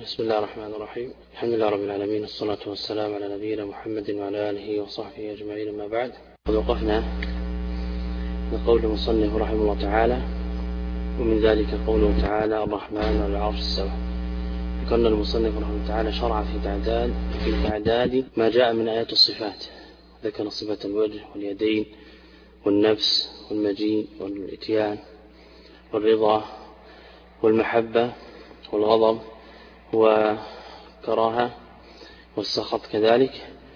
بسم الله الرحمن الرحيم. الحمد لله رب العالمين، الصلاة والسلام على نبينا محمد وعلى آله وصحبه أجمعين. ما بعد، قد وقفنا بقول المصنف رحمه الله تعالى: ومن ذلك قوله تعالى: الرحمن على العرش استوى. ذكرنا المصنف رحمه الله تعالى شرع في تعداد ما جاء من آيات الصفات. ذكر صفة الوجه واليدين والنفس والمجيء والإتيان والرضا والمحبة والغضب وكراهة والسخط كذلك،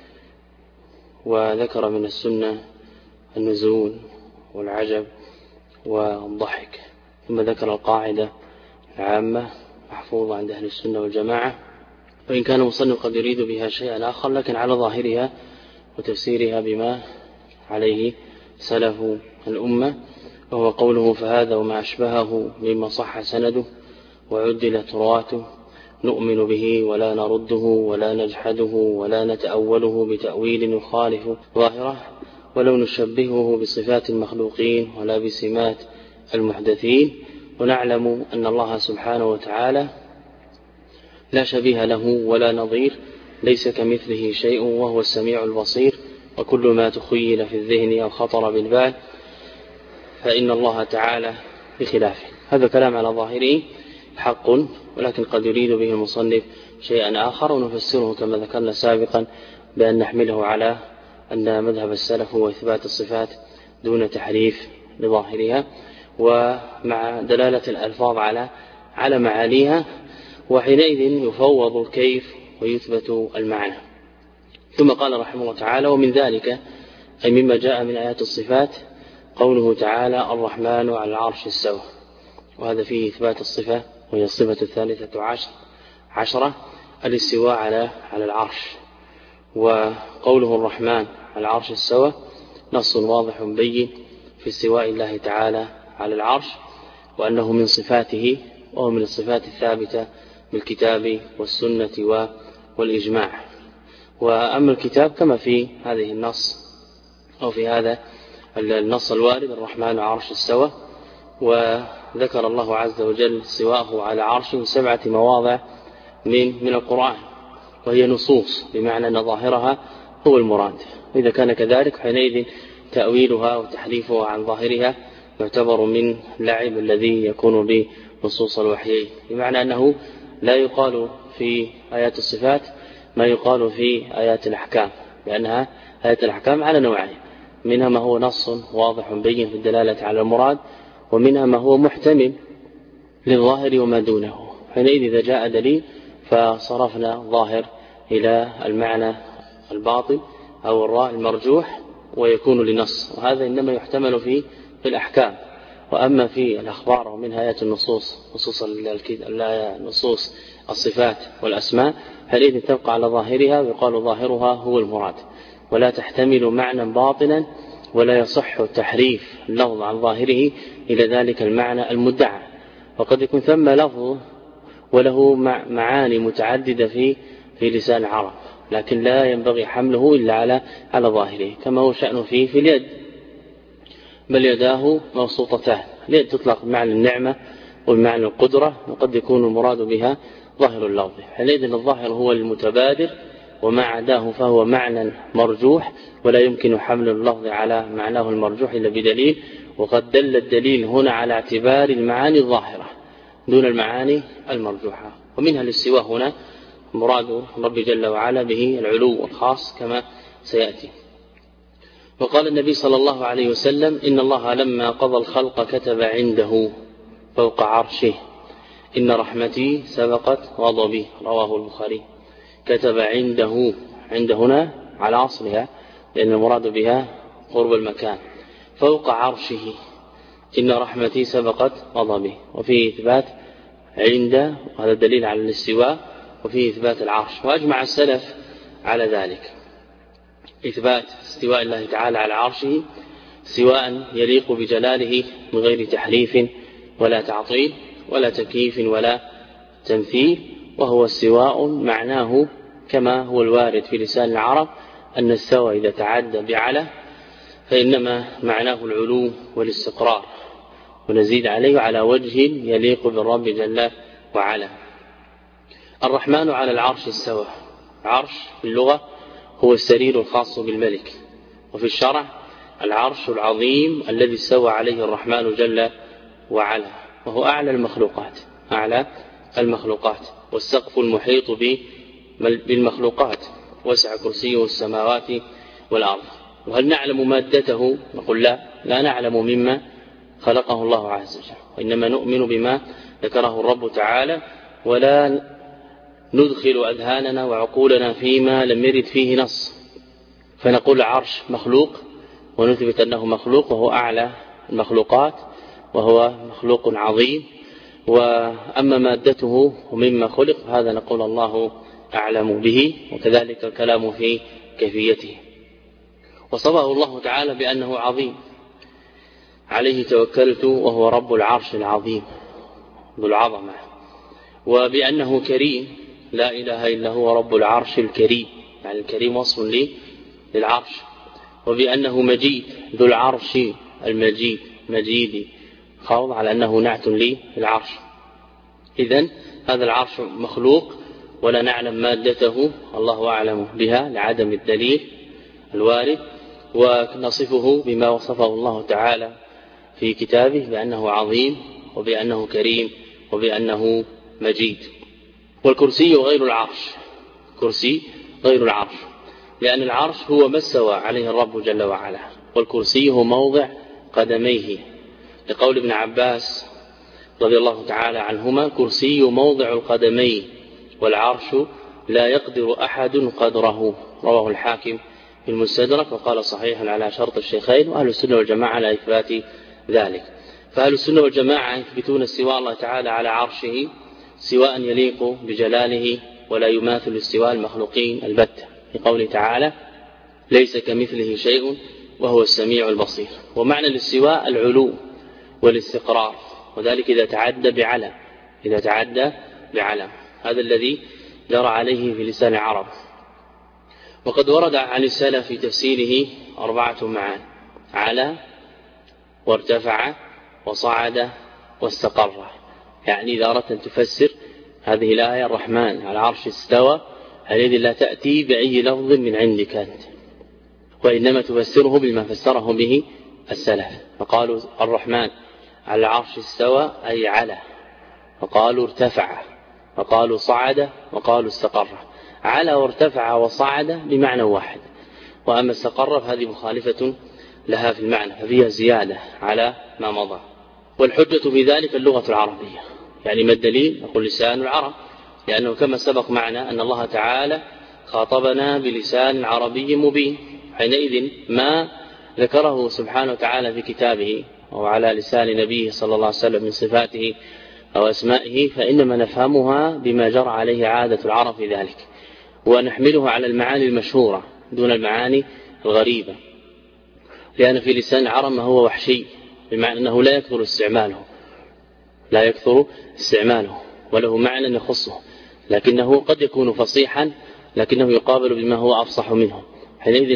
وذكر من السنة النزول والعجب والضحك، ثم ذكر القاعدة العامة محفوظة عند أهل السنة والجماعة، وإن كان المصنف قد يريد بها شيئا آخر لكن على ظاهرها وتفسيرها بما عليه سلف الأمة، وهو قوله: فهذا وما أشبهه مما صح سنده وعدل تراته نؤمن به ولا نرده ولا نجحده ولا نتأوله بتأويل يخالف ظاهره ولو نشبهه بصفات المخلوقين ولا بسمات المحدثين، ونعلم أن الله سبحانه وتعالى لا شبيه له ولا نظير، ليس كمثله شيء وهو السميع البصير، وكل ما تخيل في الذهن أو خطر بالبال فإن الله تعالى بخلافه. هذا كلام على ظاهره حق، ولكن قد يريد به المصنف شيئا آخر، ونفسره كما ذكرنا سابقا بأن نحمله على أن مذهب السلف هو إثبات الصفات دون تحريف لظاهرها، ومع دلالة الألفاظ على معانيها، وحينئذ يفوض الكيف ويثبت المعنى. ثم قال رحمه الله تعالى: ومن ذلك أي مما جاء من آيات الصفات قوله تعالى: الرحمن على العرش استوى. وهذا فيه إثبات الصفة، وهي الصفة 13 الاستواء على العرش. وقوله الرحمن على العرش استوى نص واضح بين في استواء الله تعالى على العرش، وأنه من صفاته، وهو من الصفات الثابتة بالكتاب والسنة والإجماع. وأما الكتاب كما في هذه النص أو في هذا النص الوارد: الرحمن على العرش استوى، وذكر الله عز وجل استواءه على عرشه 7 مواضع من القرآن، وهي نصوص بمعنى أن ظاهرها هو المراد. وإذا كان كذلك حينئذ تأويلها وتحريفها عن ظاهرها يعتبر من لعب الذي يكون بنصوص الوحيين، بمعنى أنه لا يقال في آيات الصفات ما يقال في آيات الأحكام، لأنها آيات الأحكام على نوعين: منها ما هو نص واضح بين في الدلالة على المراد، ومنها ما هو محتمل للظاهر وما دونه. حينئذ إذا جاء دليل فصرفنا الظاهر إلى المعنى الباطل أو الراء المرجوح ويكون لنص، وهذا إنما يحتمل في الأحكام. وأما في الأخبار ومنها آيات النصوص، نصوص الصفات والأسماء، حينئذ تبقى على ظاهرها ويقال ظاهرها هو المراد، ولا تحتمل معنى باطلا، ولا يصح تحريف اللفظ عن ظاهره إلى ذلك المعنى المدعى. وقد يكون ثم لفظ وله معاني متعددة في لسان العرب، لكن لا ينبغي حمله إلا على ظاهره، كما هو شأنه في اليد، بل يداه مبسوطتان. اليد تطلق بمعنى النعمة وبمعنى القدرة، وقد يكون المراد بها ظاهر اللفظ. حينئذ الظاهر هو المتبادر، وما عداه فهو معنى مرجوح، ولا يمكن حمل اللفظ على معناه المرجوح إلا بدليل. وقد دل الدليل هنا على اعتبار المعاني الظاهرة دون المعاني المرجوحة. ومنها الاستواء هنا مراد رب جل وعلا به العلو الخاص كما سيأتي. وقال النبي صلى الله عليه وسلم: إن الله لما قضى الخلق كتب عنده فوق عرشه: إن رحمتي سبقت غضبي. رواه البخاري. كتب عنده، عند هنا على أصلها لأن المراد بها قرب المكان. فوق عرشه: إن رحمتي سبقت غضبي. وفيه إثبات عند، وهذا دليل على الاستواء، وفيه إثبات العرش. وأجمع السلف على ذلك: إثبات استواء الله تعالى على عرشه سواء يليق بجلاله من غير تحريف ولا تعطيل ولا تكييف ولا تمثيل، وهو استواء معناه كما هو الوارد في لسان العرب أن استوى إذا تعدى بعلى فإنما معناه العلو والاستقرار، ونزيد عليه على وجه يليق بالرب جل وعلا. الرحمن على العرش استوى. العرش في اللغة هو السرير الخاص بالملك، وفي الشرع العرش العظيم الذي استوى عليه الرحمن جل وعلا، وهو أعلى المخلوقات، أعلى المخلوقات، والسقف المحيط بالمخلوقات، وسع كرسيه السماوات والأرض. وهل نعلم مادته؟ نقول لا نعلم مما خلقه الله عز وجل، وإنما نؤمن بما ذكره الرب تعالى، ولا ندخل أذهاننا وعقولنا فيما لم يرد فيه نص، فنقول العرش مخلوق ونثبت أنه مخلوق وهو أعلى المخلوقات وهو مخلوق عظيم. وأما مادته ومما خلق هذا نقول الله أعلم به، وكذلك الكلام في كيفيته. وصفه الله تعالى بأنه عظيم، عليه توكلت وهو رب العرش العظيم ذو العظمة، وبأنه كريم، لا إله إلا هو رب العرش الكريم، يعني الكريم وصف للعرش، وبأنه مجيد ذو العرش المجيد، مجيد خوض على أنه نعت للعرش. إذن هذا العرش مخلوق ولا نعلم مادته، الله أعلم بها لعدم الدليل الوارد، ونصفه بما وصفه الله تعالى في كتابه بأنه عظيم وبأنه كريم وبأنه مجيد. والكرسي غير العرش، كرسي غير العرش، لأن العرش هو ما استوى عليه الرب جل وعلا، والكرسي هو موضع قدميه، لقول ابن عباس رضي الله تعالى عنهما: كرسي موضع القدمين والعرش لا يقدر أحد قدره. رواه الحاكم في المستدرك وقال صحيح على شرط الشيخين، وأهل السنة والجماعة على إثبات ذلك. فأهل السنة والجماعة يثبتون استواء الله تعالى على عرشه سواء يليق بجلاله ولا يماثل استواء المخلوقين البتة، لقوله تعالى: ليس كمثله شيء وهو السميع البصير. ومعنى الاستواء العلو والاستقرار، وذلك إذا تعدى بعلم، إذا تعدى بعلم، هذا الذي جرى عليه في لسان العرب. وقد ورد عن السلف في تفسيره 4 معان: على وارتفع وصعد واستقر. يعني إذا أردت أن تفسر هذه الآية الرحمن على العرش استوى، هذه لا تأتي بأي لفظ من عندك أنت، وإنما تفسره بما فسره به السلف، فقالوا الرحمن على العرش استوى أي على، وقالوا ارتفع، وقالوا صعد، وقالوا استقر. على وارتفع وصعد بمعنى واحد، وأما استقر فهذه مخالفة لها في المعنى، ففيها زيادة على ما مضى. والحجة في ذلك اللغة العربية. يعني ما الدليل؟ نقول لسان العرب، لأنه كما سبق معنا أن الله تعالى خاطبنا بلسان عربي مبين، حينئذ ما ذكره سبحانه وتعالى في كتابه أو على لسان نبيه صلى الله عليه وسلم من صفاته أو أسمائه فإنما نفهمها بما جرى عليه عادة العرب في ذلك، ونحمله على المعاني المشهورة دون المعاني الغريبة، لأن في لسان العرب ما هو وحشي، بمعنى أنه لا يكثر استعماله، لا يكثر استعماله، وله معنى يخصه، لكنه قد يكون فصيحا لكنه يقابل بما هو أفصح منه. حينئذ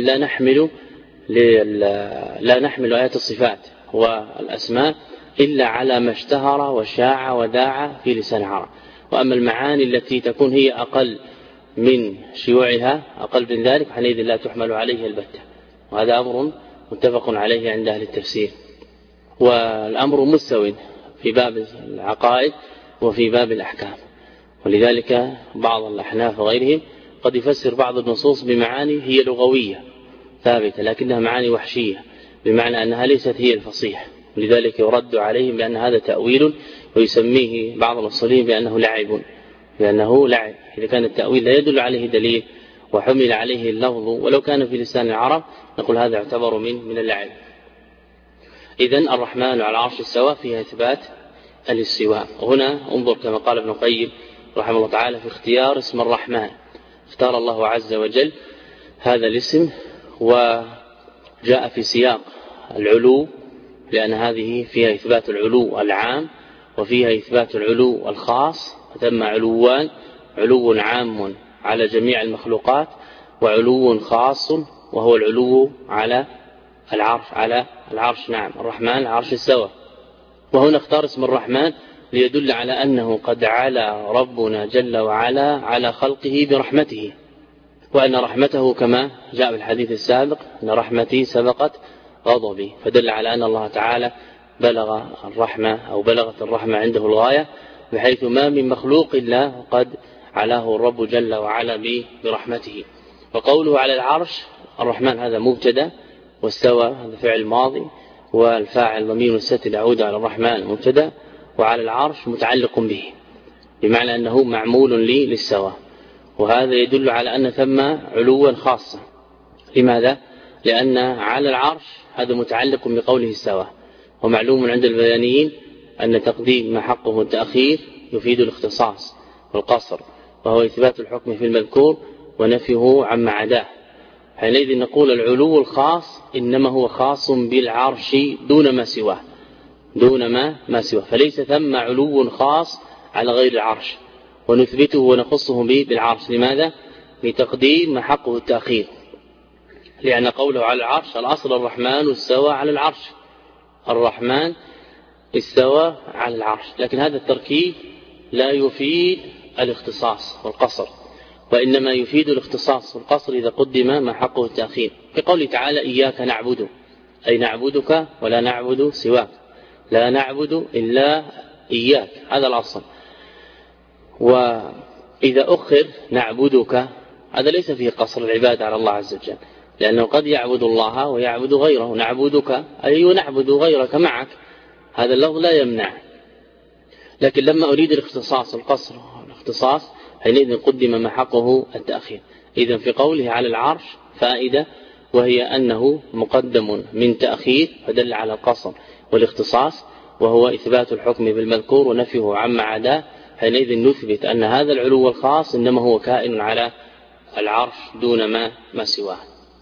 لا نحمل آيات الصفات والأسماء إلا على ما اشتهر وشاع وداع في لسان العرب. وأما المعاني التي تكون هي أقل من شيوعها، أقل من ذلك، حينئذ لا تحمل عليه البتة، وهذا أمر متفق عليه عند أهل التفسير. والأمر مستوٍ في باب العقائد وفي باب الأحكام، ولذلك بعض الأحناف وغيرهم قد يفسر بعض النصوص بمعاني هي لغوية ثابتة لكنها معاني وحشية، بمعنى أنها ليست هي الفصيح، ولذلك يرد عليهم بأن هذا تأويل، ويسميه بعض الأصوليين بأنه لعب، إذا كان التأويل لا يدل عليه دليل وحمل عليه اللفظ ولو كان في لسان العرب نقول هذا يعتبر من اللعب. إذن الرحمن على العرش استوى فيها إثبات الاستواء. وهنا انظر كما قال ابن القيم رحمه الله تعالى في اختيار اسم الرحمن، اختار الله عز وجل هذا الاسم وجاء في سياق العلو، لأن هذه فيها إثبات العلو العام وفيها إثبات العلو الخاص، فتم علوان: علو عام على جميع المخلوقات، وعلو خاص وهو العلو على العرش. نعم، الرحمن العرش استوى. وهنا اختار اسم الرحمن ليدل على أنه قد علا ربنا جل وعلا على خلقه برحمته، وأن رحمته كما جاء في الحديث السابق أن رحمتي سبقت غضبي، فدل على أن الله تعالى بلغ الرحمة أو بلغت الرحمة عنده الغاية، بحيث ما من مخلوق إلا قد علاه الرب جل وعلا برحمته. وقوله على العرش، الرحمن هذا مبتدا، واستوى هذا فعل ماضي، والفاعل ضمير مستتر يعود على الرحمن مبتدا، وعلى العرش متعلق به، بمعنى أنه معمول للسوى. وهذا يدل على أن ثم علوا خاصة. لماذا؟ لأن على العرش هذا متعلق بقوله استوى، ومعلوم عند البيانيين أن تقديم ما حقه التأخير يفيد الاختصاص والقصر، وهو إثبات الحكم في المذكور ونفيه عما عداه. حينئذ نقول العلو الخاص إنما هو خاص بالعرش دون ما سواه، دون ما سواه، فليس ثم علو خاص على غير العرش، ونثبته ونخصه بالعرش. لماذا؟ لتقديم ما حقه التأخير، لأن قوله على العرش الأصل الرحمن استوى على العرش، الرحمن استوى على العرش، لكن هذا التركيب لا يفيد الاختصاص والقصر، وإنما يفيد الاختصاص والقصر إذا قدم ما حقه التأخير. في قوله تعالى إياك نعبد، أي نعبدك ولا نعبد سواك، لا نعبد إلا إياك، هذا الأصل. وإذا أخر نعبدك هذا ليس فيه قصر العبادة على الله عز وجل، لأنه قد يعبد الله ويعبد غيره. نعبدك أي نعبد غيرك معك، هذا اللفظ لا يمنع، لكن لما أريد الاختصاص القصر والاختصاص حينئذ قدم ما حقه التأخير. إذن في قوله على العرش فائدة، وهي أنه مقدم من تأخير فدل على القصر والاختصاص، وهو إثبات الحكم بالمذكور ونفيه عما عداه. حينئذ نثبت أن هذا العلو الخاص إنما هو كائن على العرش دون ما سواه.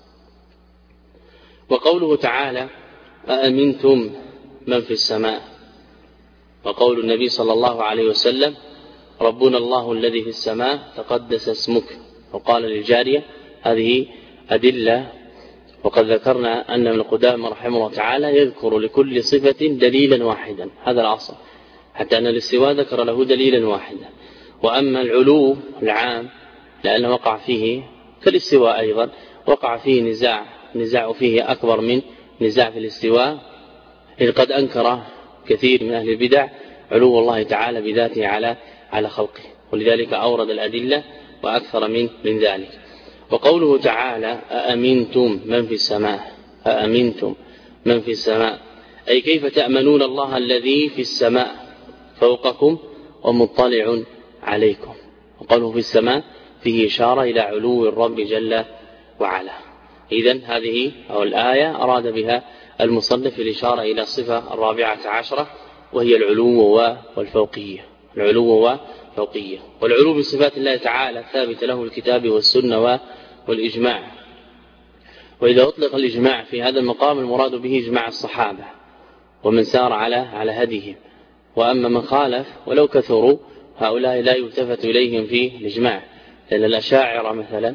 وقوله تعالى أأمنتم من في السماء، وقول النبي صلى الله عليه وسلم ربنا الله الذي في السماء تقدس اسمك، وقال للجارية. هذه أدلة، وقد ذكرنا أن ابن قدامة رحمه الله تعالى يذكر لكل صفة دليلا واحدا، هذا الأصل، حتى أن الاستواء ذكر له دليلا واحدا. وأما العلو العام لأنه وقع فيه كالاستواء أيضا وقع فيه نزاع فيه أكبر من نزاع في الاستواء، إذ قد أنكر كثير من أهل البدع علو الله تعالى بذاته على خلقه، ولذلك أورد الأدلة وأكثر من ذلك. وقوله تعالى أأمنتم من في السماء، أأمنتم من في السماء، أي كيف تأمنون الله الذي في السماء فوقكم ومطلع عليكم. وقوله في السماء فيه إشارة إلى علو الرب جل وعلا. إذن هذه أو الآية أراد بها المصنف الإشارة إلى الصفة 14، وهي العلو والفوقية. العلو والفوقية، والعلو من صفات الله تعالى ثابت له الكتاب والسنة والإجماع. وإذا أطلق الإجماع في هذا المقام المراد به إجماع الصحابة ومن سار على هديهم، وأما من خالف ولو كثروا هؤلاء لا يلتفت إليهم في الإجماع، لأن الأشاعرة مثلا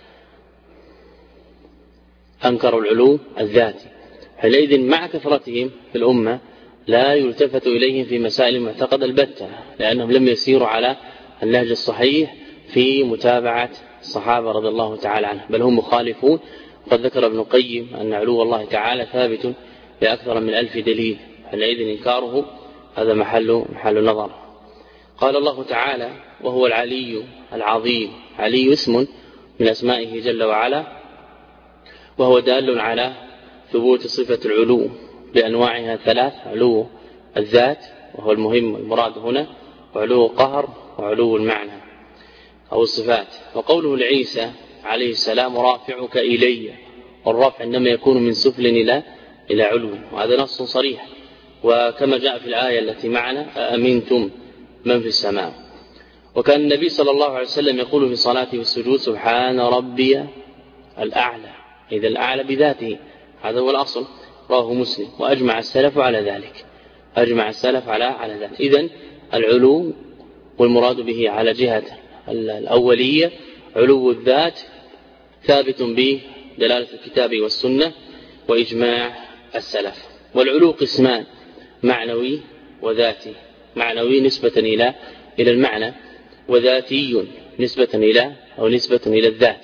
أنكروا العلو الذاتي، حينئذ مع كثرتهم في الأمة لا يلتفت إليهم في مسائل المعتقد البتة، لأنهم لم يسيروا على النهج الصحيح في متابعة الصحابة رضي الله تعالى عنهم، بل هم مخالفون. قد ذكر ابن القيم أن علو الله تعالى ثابت بأكثر من 1000 دليل، حينئذ إنكاره هذا محل نظر. قال الله تعالى وهو العلي العظيم، علي اسم من أسمائه جل وعلا، وهو دال على ثبوت صفة العلو بأنواعها 3: علو الذات وهو المهم المراد هنا، وعلو القهر، وعلو المعنى أو الصفات. وقوله لعيسى عليه السلام رافعك إلي، والرفع إنما يكون من سفل إلى علو، وهذا نص صريح. وكما جاء في الآية التي معنا أأمنتم من في السماء. وكان النبي صلى الله عليه وسلم يقول في صلاته والسجود سبحان ربي الأعلى، إذا الأعلى بذاته، هذا هو الأصل. رواه مسلم، وأجمع السلف على ذلك، أجمع السلف على ذلك. إذن العلو والمراد به على جهة الأولية علو الذات ثابت بدلالة الكتاب والسنة وإجماع السلف. والعلو قسمان: معنوي وذاتي. معنوي نسبة إلى المعنى، وذاتي نسبة إلى الذات.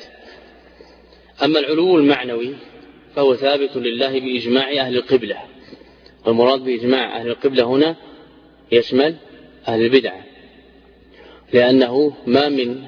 أما العلو المعنوي فهو ثابت لله بإجماع أهل القبلة، والمراد بإجماع أهل القبلة هنا يشمل أهل البدعة، لأنه ما من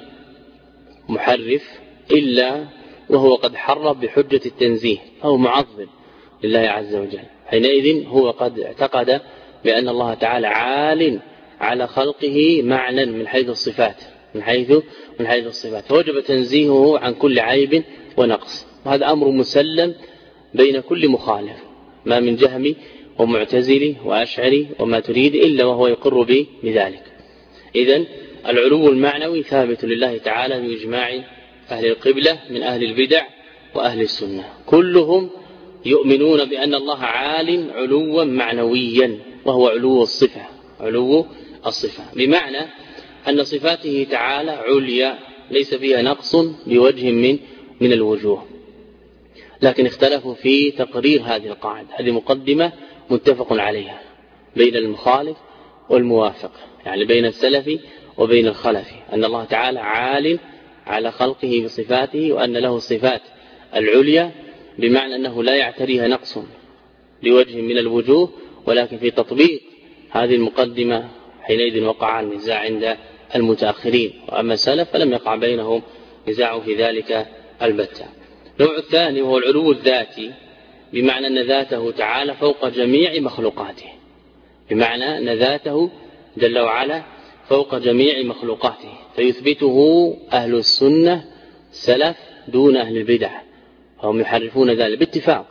محرف إلا وهو قد حرف بحجة التنزيه، فهو معظم لله عز وجل. حينئذ هو قد اعتقد بأن الله تعالى عال على خلقه معنى من حيث الصفات، من حيث الصفات، فوجب تنزيهه عن كل عيب ونقص. وهذا أمر مسلم بين كل مخالف، ما من جهمي ومعتزلي وأشعري وما تريد إلا وهو يقر بذلك. إذن العلو المعنوي ثابت لله تعالى بإجماع أهل القبلة من أهل البدع وأهل السنة، كلهم يؤمنون بأن الله عال علوا معنويا، وهو علو الصفة، بمعنى أن صفاته تعالى عليا ليس فيها نقص بوجه من الوجوه. لكن اختلفوا في تقرير هذه القاعدة، هذه مقدمة متفق عليها بين المخالف والموافق، يعني بين السلف وبين الخلف، أن الله تعالى عال على خلقه بصفاته، وأن له الصفات العليا، بمعنى أنه لا يعتريها نقص بوجه من الوجوه. ولكن في تطبيق هذه المقدمة حينئذ وقع النزاع عند المتأخرين، وأما السلف فلم يقع بينهم نزاع في ذلك البتة. النوع الثاني وهو العلو الذاتي، بمعنى أن ذاته تعالى فوق جميع مخلوقاته، بمعنى أن ذاته جل وعلا فوق جميع مخلوقاته، فيثبته أهل السنة سلف دون أهل البدع، هم يحرفون ذلك باتفاق.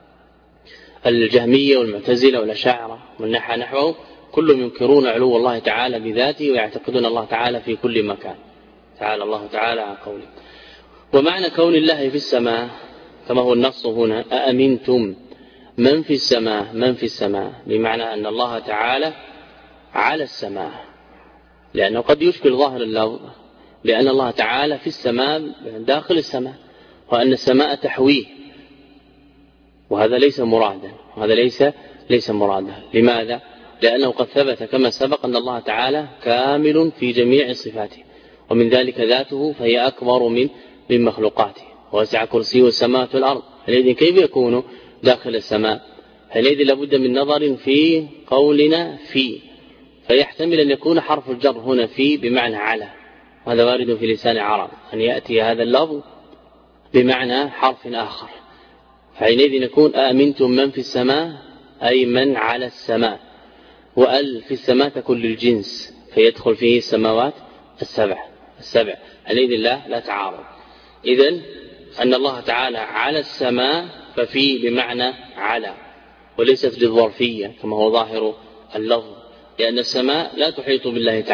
الجهمية والمعتزلة والأشاعرة والنحى نحوه كلهم ينكرون علو الله تعالى بذاته، ويعتقدون الله تعالى في كل مكان، تعالى الله تعالى عن قوله. ومعنى كون الله في السماء كما هو النص هنا: أأمنتم من في السماء، بمعنى أن الله تعالى على السماء، لأنه قد يشكل ظاهر اللفظ بأن الله تعالى في السماء داخل السماء، وأن السماء تحويه، وهذا ليس مرادا. لماذا؟ لأنه قد ثبت كما سبق أن الله تعالى كامل في جميع صفاته، ومن ذلك ذاته فهي أكبر من مخلوقاته، وسع كرسيه السماوات والأرض. حينئذ كيف يكون داخل السماء؟ حينئذ لابد من نظر في قولنا فيحتمل أن يكون حرف الجر هنا بمعنى على، وهذا وارد في لسان العرب أن يأتي هذا اللفظ بمعنى حرف آخر. حينئذ نكون آمنتم من في السماء أي من على السماء، وأل في السماء تكون للجنس فيدخل فيه السماوات السبع. حينئذ لا تعارض. إذن أن الله تعالى على السماء ففي بمعنى على، وليست للظرفية كما هو ظاهر اللفظ، لأن السماء لا تحيط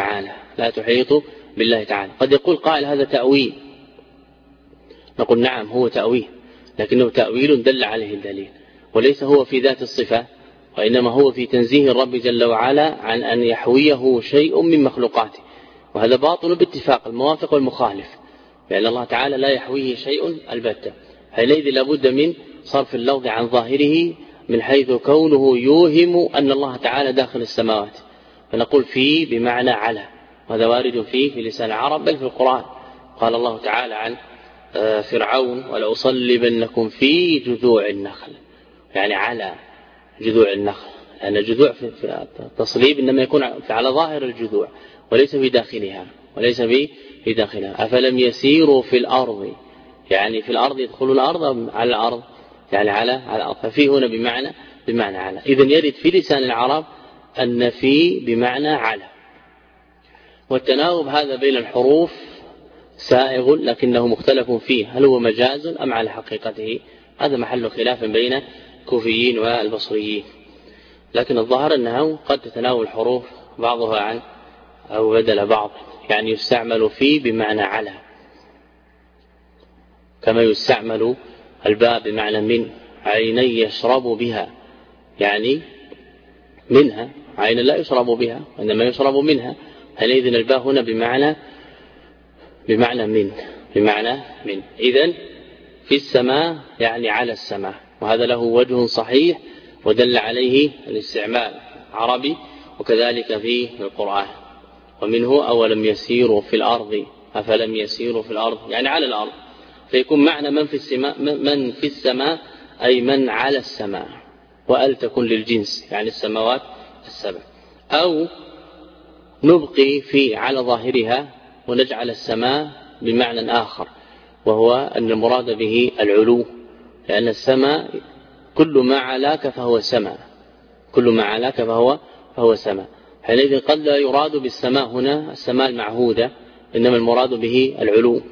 بالله تعالى. قد يقول قائل هذا تأويل، نقول نعم هو تأويل، لكنه تأويل دل عليه الدليل، وليس هو في ذات الصفة، وإنما هو في تنزيه الرب جل وعلا عن أن يحويه شيء من مخلوقاته، وهذا باطل باتفاق الموافق والمخالف، لأن الله تعالى لا يحويه شيء البتة. حينئذ لابد من صرف اللفظ عن ظاهره من حيث كونه يوهم أن الله تعالى داخل السماوات، فنقول في بمعنى على، وهذا وارد في لسان العرب بل في القرآن. قال الله تعالى عن فرعون: ولأصلبنكم في جذوع النخل، يعني على جذوع النخل، لأن الجذوع في التصليب إنما يكون على ظاهر الجذوع وليس في داخلها. أفلم يسيروا في الأرض، يعني في الأرض يدخلون الأرض على الأرض، يعني على الأرض، ففي هنا بمعنى على. إذن يرد في لسان العرب أن في بمعنى على، والتناوب هذا بين الحروف سائغ لكنه مختلف فيه، هل هو مجاز أم على حقيقته؟ هذا محل خلاف بين الكوفيين والبصريين، لكن الظاهر أنه قد تتناول الحروف بعضها عن أو بدل بعض، يعني يستعمل في بمعنى على، كما يستعمل الباء بمعنى من، عيني يشرب بها، يعني منها، عين لا يشرب بها وإنما يشرب منها. حينئذ الباء هنا بمعنى من. إذن في السماء يعني على السماء، وهذا له وجه صحيح ودل عليه الاستعمال عربي، وكذلك في القرآن. ومنه أولم يسيروا في الأرض أفلم يسيروا في الأرض يعني على الأرض، فيكون معنى من في السماء أي من على السماء، وأل تكون للجنس يعني السماوات السبع. أو نبقي في على ظاهرها ونجعل السماء بمعنى آخر، وهو أن المراد به العلو، لأن السماء كل ما علاك فهو سماء، كل ما علاك فهو سماء. حينئذ قد لا يراد بالسماء هنا السماء المعهودة، إنما المراد به العلو.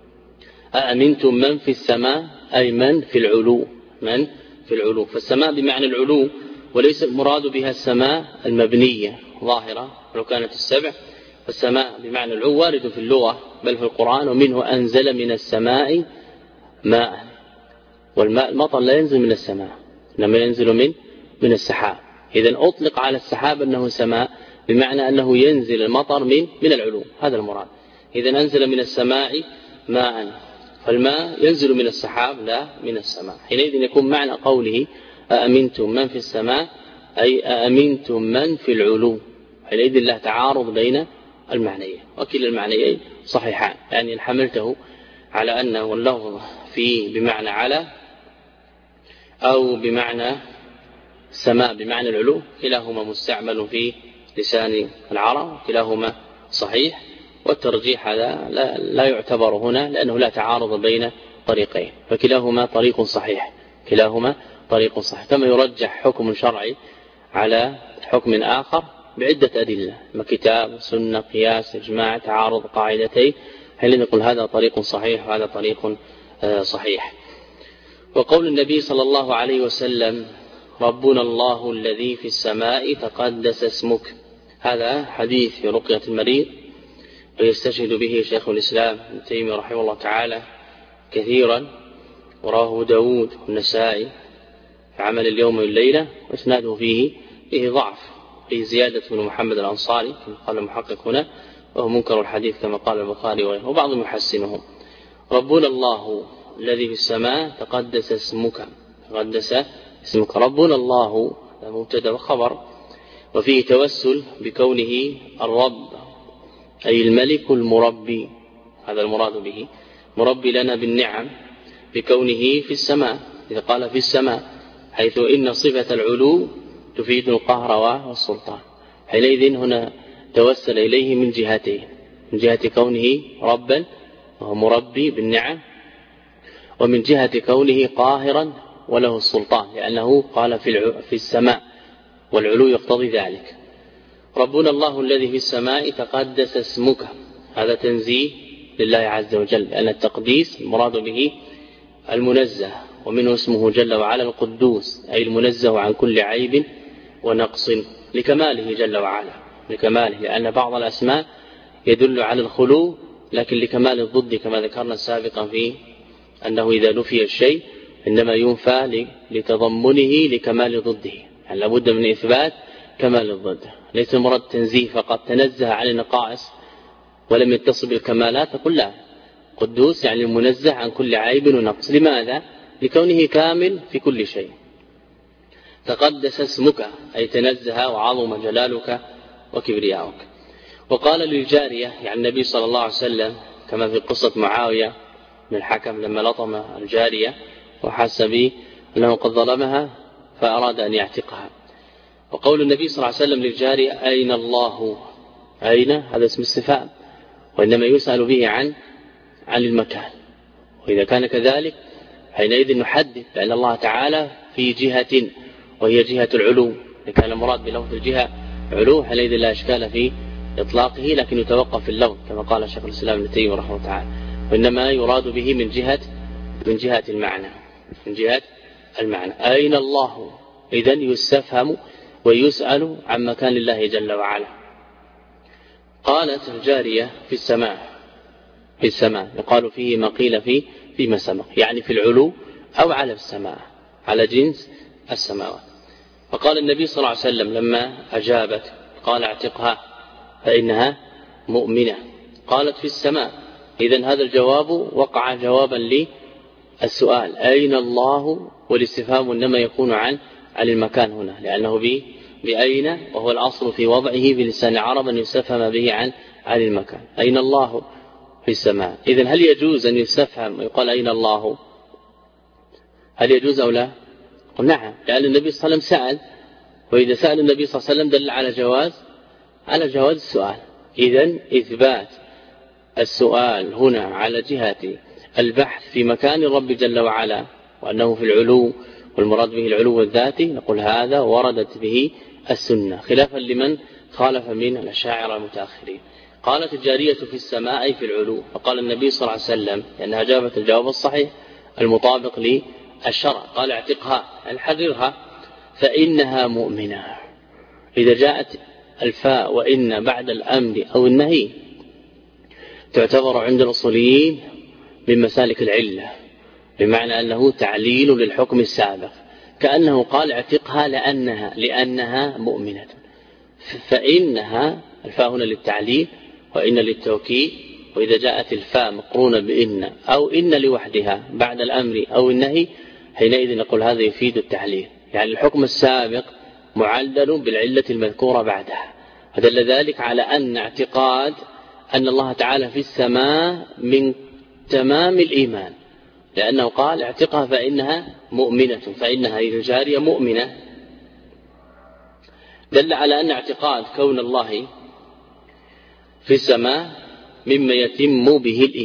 أأمنتم من في السماء أي من في العلو، من في العلو. فالسماء بمعنى العلو، وليس المراد بها السماء المبنية ظاهرة ولو كانت السبع. فالسماء بمعنى العلو وارد في اللغة بل في القرآن. ومنه أنزل من السماء ماء، والماء المطر لا ينزل من السماء إنما ينزل من السحاب. إذن أطلق على السحاب أنه سماء بمعنى أنه ينزل المطر من العلو، هذا المراد. إذن أنزل من السماء ماء، فالماء ينزل من السحاب لا من السماء. حينئذ يكون معنى قوله أأمنتم من في السماء أي أأمنتم من في العلو. حينئذ لا تعارض بين المعنيين، وكلا المعنيين صحيحان، يعني إن حملته على أنه اللفظ فيه بمعنى على أو بمعنى السماء بمعنى العلو كلاهما مستعمل في لسان العرب، كلاهما صحيح. والترجيح هذا لا يعتبر هنا لأنه لا تعارض بين طريقين، فكلاهما طريق صحيح، كلاهما طريق صحيح. كما يرجح حكم شرعي على حكم آخر بعدة أدلة، كتاب سنة قياس إجماع تعارض قاعدتين، هل نقول هذا طريق صحيح وهذا طريق صحيح. وقول النبي صلى الله عليه وسلم ربنا الله الذي في السماء تقدس اسمك، هذا حديث في رقية المريض، ويستشهد به شيخ الإسلام ابن تيمية رحمه الله تعالى كثيرا، وراه داود والنسائي في عمل اليوم والليلة، واسناده فيه ضعف، فيه زيادة بن محمد الأنصاري كما قال المحقق هنا، وهو منكر الحديث كما قال البخاري وغيره، وبعضهم يحسنهم. ربنا الله الذي في السماء تقدس اسمك، تقدس اسمك. ربنا الله مبتدا وخبر، وفيه توسل بكونه الرب أي الملك المربي، هذا المراد به، مربي لنا بالنعم بكونه في السماء. إذا قال في السماء حيث إن صفة العلو تفيد القهر والسلطان، حينئذ هنا توسل إليه من جهتين، من جهة كونه ربا وهو مربي بالنعم، ومن جهة كونه قاهرا وله السلطان، لأنه قال في السماء والعلو يقتضي ذلك. ربنا الله الذي في السماء تقدس اسمك، هذا تنزيه لله عز وجل، لأن التقديس المراد به المنزه، ومنه اسمه جل وعلا القدوس أي المنزه عن كل عيب ونقص لكماله جل وعلا، لكماله، لأن بعض الأسماء يدل على الخلو لكن لكمال الضد، كما ذكرنا سابقا في أنه إذا نفي الشيء إنما ينفى لتضمنه لكمال ضده، يعني لابد من إثبات كمال الضد، ليس مراد تنزيه فقط تنزه عن النقائص ولم يتصل بالكمالات، فقل لا، قدوس يعني المنزه عن كل عيب ونقص. لماذا؟ لكونه كامل في كل شيء. تقدس اسمك أي تنزه وعظم جلالك وكبرياؤك. وقال للجارية يعني النبي صلى الله عليه وسلم كما في قصة معاوية بن الحكم لما لطم الجارية وحس به أنه قد ظلمها فأراد أن يعتقها. وقول النبي صلى الله عليه وسلم للجارية أين الله، أين هذا اسم استفهام، وإنما يسأل به عن المكان، وإذا كان كذلك حينئذ نحدث بأن الله تعالى في جهة وهي جهة العلو، إذا كان المراد بلفظ الجهة علو حينئذ لا إشكال في إطلاقه، لكن يتوقف في اللفظ كما قال شيخ الإسلام ابن تيمية رحمه الله تعالى، وإنما يراد به من جهة المعنى، من جهة المعنى. أين الله إذن يستفهم ويسأل عن مكان الله جل وعلا. قالت الجارية في السماء، في السماء يقال فيه ما قيل فيما سبق، يعني في العلو أو على السماء، على جنس السماوات. فقال النبي صلى الله عليه وسلم لما أجابت قال اعتقها فإنها مؤمنة. قالت في السماء، إذن هذا الجواب وقع جوابا للسؤال أين الله، والاستفهام إنما يكون عن المكان هنا، لأنه بأين، وهو الأصل في وضعه بلسان العرب أن يستفهم به عن المكان. أين الله؟ في السماء. إذن هل يجوز أن يستفهم ويقال أين الله؟ هل يجوز أو لا؟ نعم، لأن النبي صلى الله عليه وسلم سأل، وإذا سأل النبي صلى الله عليه وسلم دل على جواز السؤال. إذن إثبات السؤال هنا على جهة البحث في مكان الرب جل وعلا وأنه في العلو والمراد به العلو الذاتي، نقول هذا وردت به السنة، خلافا لمن خالف من الأشاعرة المتأخرين. قالت الجارية في السماء أي في العلو، فقال النبي صلى الله عليه وسلم لأنها جابت الجواب الصحيح المطابق للشرع، قال اعتقها الحررها فإنها مؤمنة. إذا جاءت الفاء وإن بعد الأمر أو النهي تعتبر عند الأصوليين من مسالك العلة، بمعنى أنه تعليل للحكم السابق، كأنه قال اعتقها لأنها مؤمنة. فإنها الفاء هنا للتعليل وإن للتوكيد، وإذا جاءت الفاء مقرونة بإن أو إن لوحدها بعد الأمر أو النهي حينئذ نقول هذا يفيد التعليل، يعني الحكم السابق معلل بالعلة المذكورة بعدها. فدل ذلك على أن اعتقاد أن الله تعالى في السماء من تمام الإيمان، لأنه قال اعتقها فإنها مؤمنة، فإنها الجارية مؤمنة، دل على أن اعتقاد كون الله في السماء مما يتم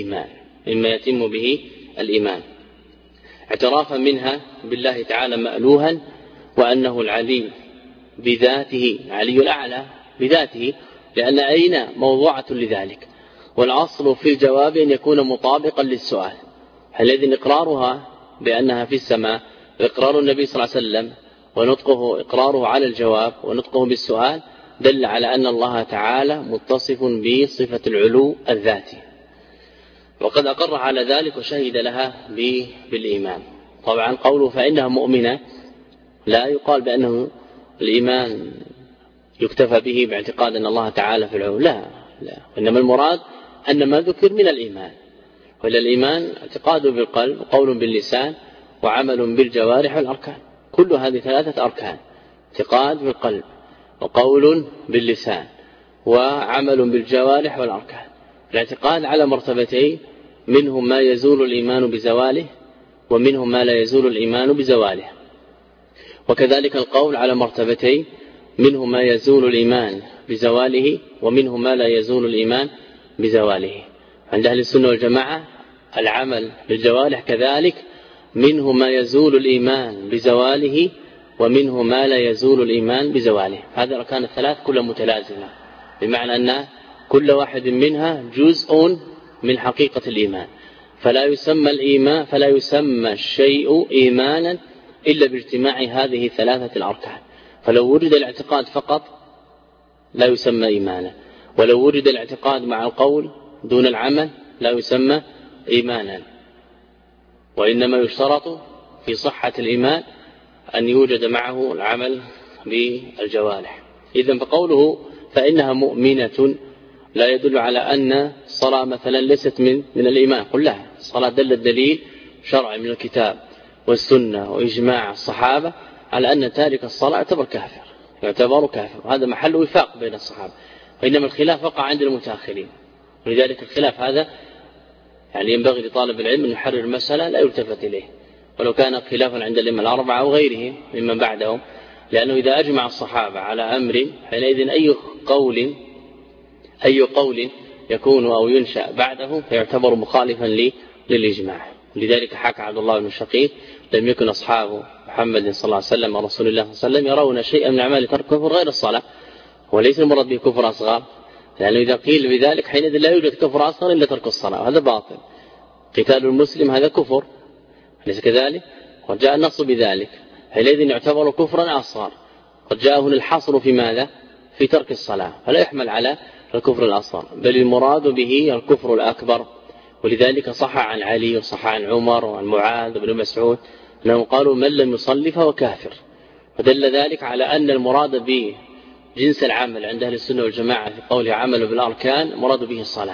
به الإيمان اعترافا منها بالله تعالى مألوها، وأنه العلي بذاته، علي الأعلى بذاته، لأن أين موضوعة لذلك، والأصل في الجواب أن يكون مطابقا للسؤال. الذي إقرارها بأنها في السماء إقرار النبي صلى الله عليه وسلم، ونطقه إقراره على الجواب ونطقه بالسؤال دل على أن الله تعالى متصف بصفة العلو الذاتي، وقد أقر على ذلك وشهد لها بالإيمان. طبعا قوله فإنها مؤمنة لا يقال بأنه الإيمان يكتفى به باعتقاد أن الله تعالى في العلو، لا، وإنما المراد أن ما ذكر من الإيمان، وإلا الإيمان اعتقاد بالقلب وقول باللسان وعمل بالجوارح والأركان، كل هذه 3 أركان: اعتقاد بالقلب وقول باللسان وعمل بالجوارح والأركان. الاعتقاد على مرتبتين: منهم ما يزول الإيمان بزواله، ومنهم ما لا يزول الإيمان بزواله. وكذلك القول على مرتبتين: منهم ما يزول الإيمان بزواله، ومنهم ما لا يزول الإيمان بزواله. عند أهل السنة والجماعة العمل بالجوارح كذلك منهم ما يزول الإيمان بزواله، ومنهم ما لا يزول الإيمان بزواله. هذه الأركان 3 كلها متلازمة، بمعنى أن كل واحد منها جزء من حقيقة الإيمان، فلا يسمى الشيء إيمانا إلا باجتماع هذه 3 الأركان. فلو وجد الاعتقاد فقط لا يسمى إيمانا، ولو وجد الاعتقاد مع القول دون العمل لا يسمى إيمانا، وإنما يشترط في صحة الإيمان أن يوجد معه العمل بالجوارح. إذن فقوله فإنها مؤمنة لا يدل على أن الصلاة مثلا ليست من الإيمان، قل لها الصلاة دل الدليل شرعي من الكتاب والسنة وإجماع الصحابة على أن تارك الصلاة يعتبر كافر، وهذا محل وفاق بين الصحابة، وإنما الخلاف وقع عند المتأخرين. ولذلك الخلاف هذا يعني ينبغي لطالب العلم أن يحرر المسألة لا يلتفت إليه، ولو كان خلافا عند الأئمة الأربعة أو غيرهم ممن بعدهم، لأنه إذا أجمع الصحابة على أمر حينئذ أي قول يكون أو ينشأ بعده فيعتبر مخالفا للإجماع. لذلك حكى عبد الله بن شقيق: لم يكن أصحاب محمد صلى الله عليه وسلم ورسول الله صلى الله عليه وسلم يرون شيئا من أعمال ترك كفر غير الصلاة، وليس المراد به كفر أصغر، لأنه إذا قيل بذلك حينئذ لا يوجد كفر أصغر إلا ترك الصلاة، وهذا باطل. قتال المسلم هذا كفر، ليس كذلك؟ قد جاء النص بذلك، حينئذ يعتبر كفرا أصغر. قد جاء هنا الحصر في ماذا؟ في ترك الصلاة، فلا يحمل على الكفر الأصغر، بل المراد به الكفر الأكبر. ولذلك صح عن علي وصح عن عمر وعن معاذ بن مسعود أنهم قالوا: من لم يصلي فهو كافر. ودل ذلك على أن المراد به جنس العمل عند أهل السنة والجماعة في قوله عمل بالأركان مراد به الصلاة،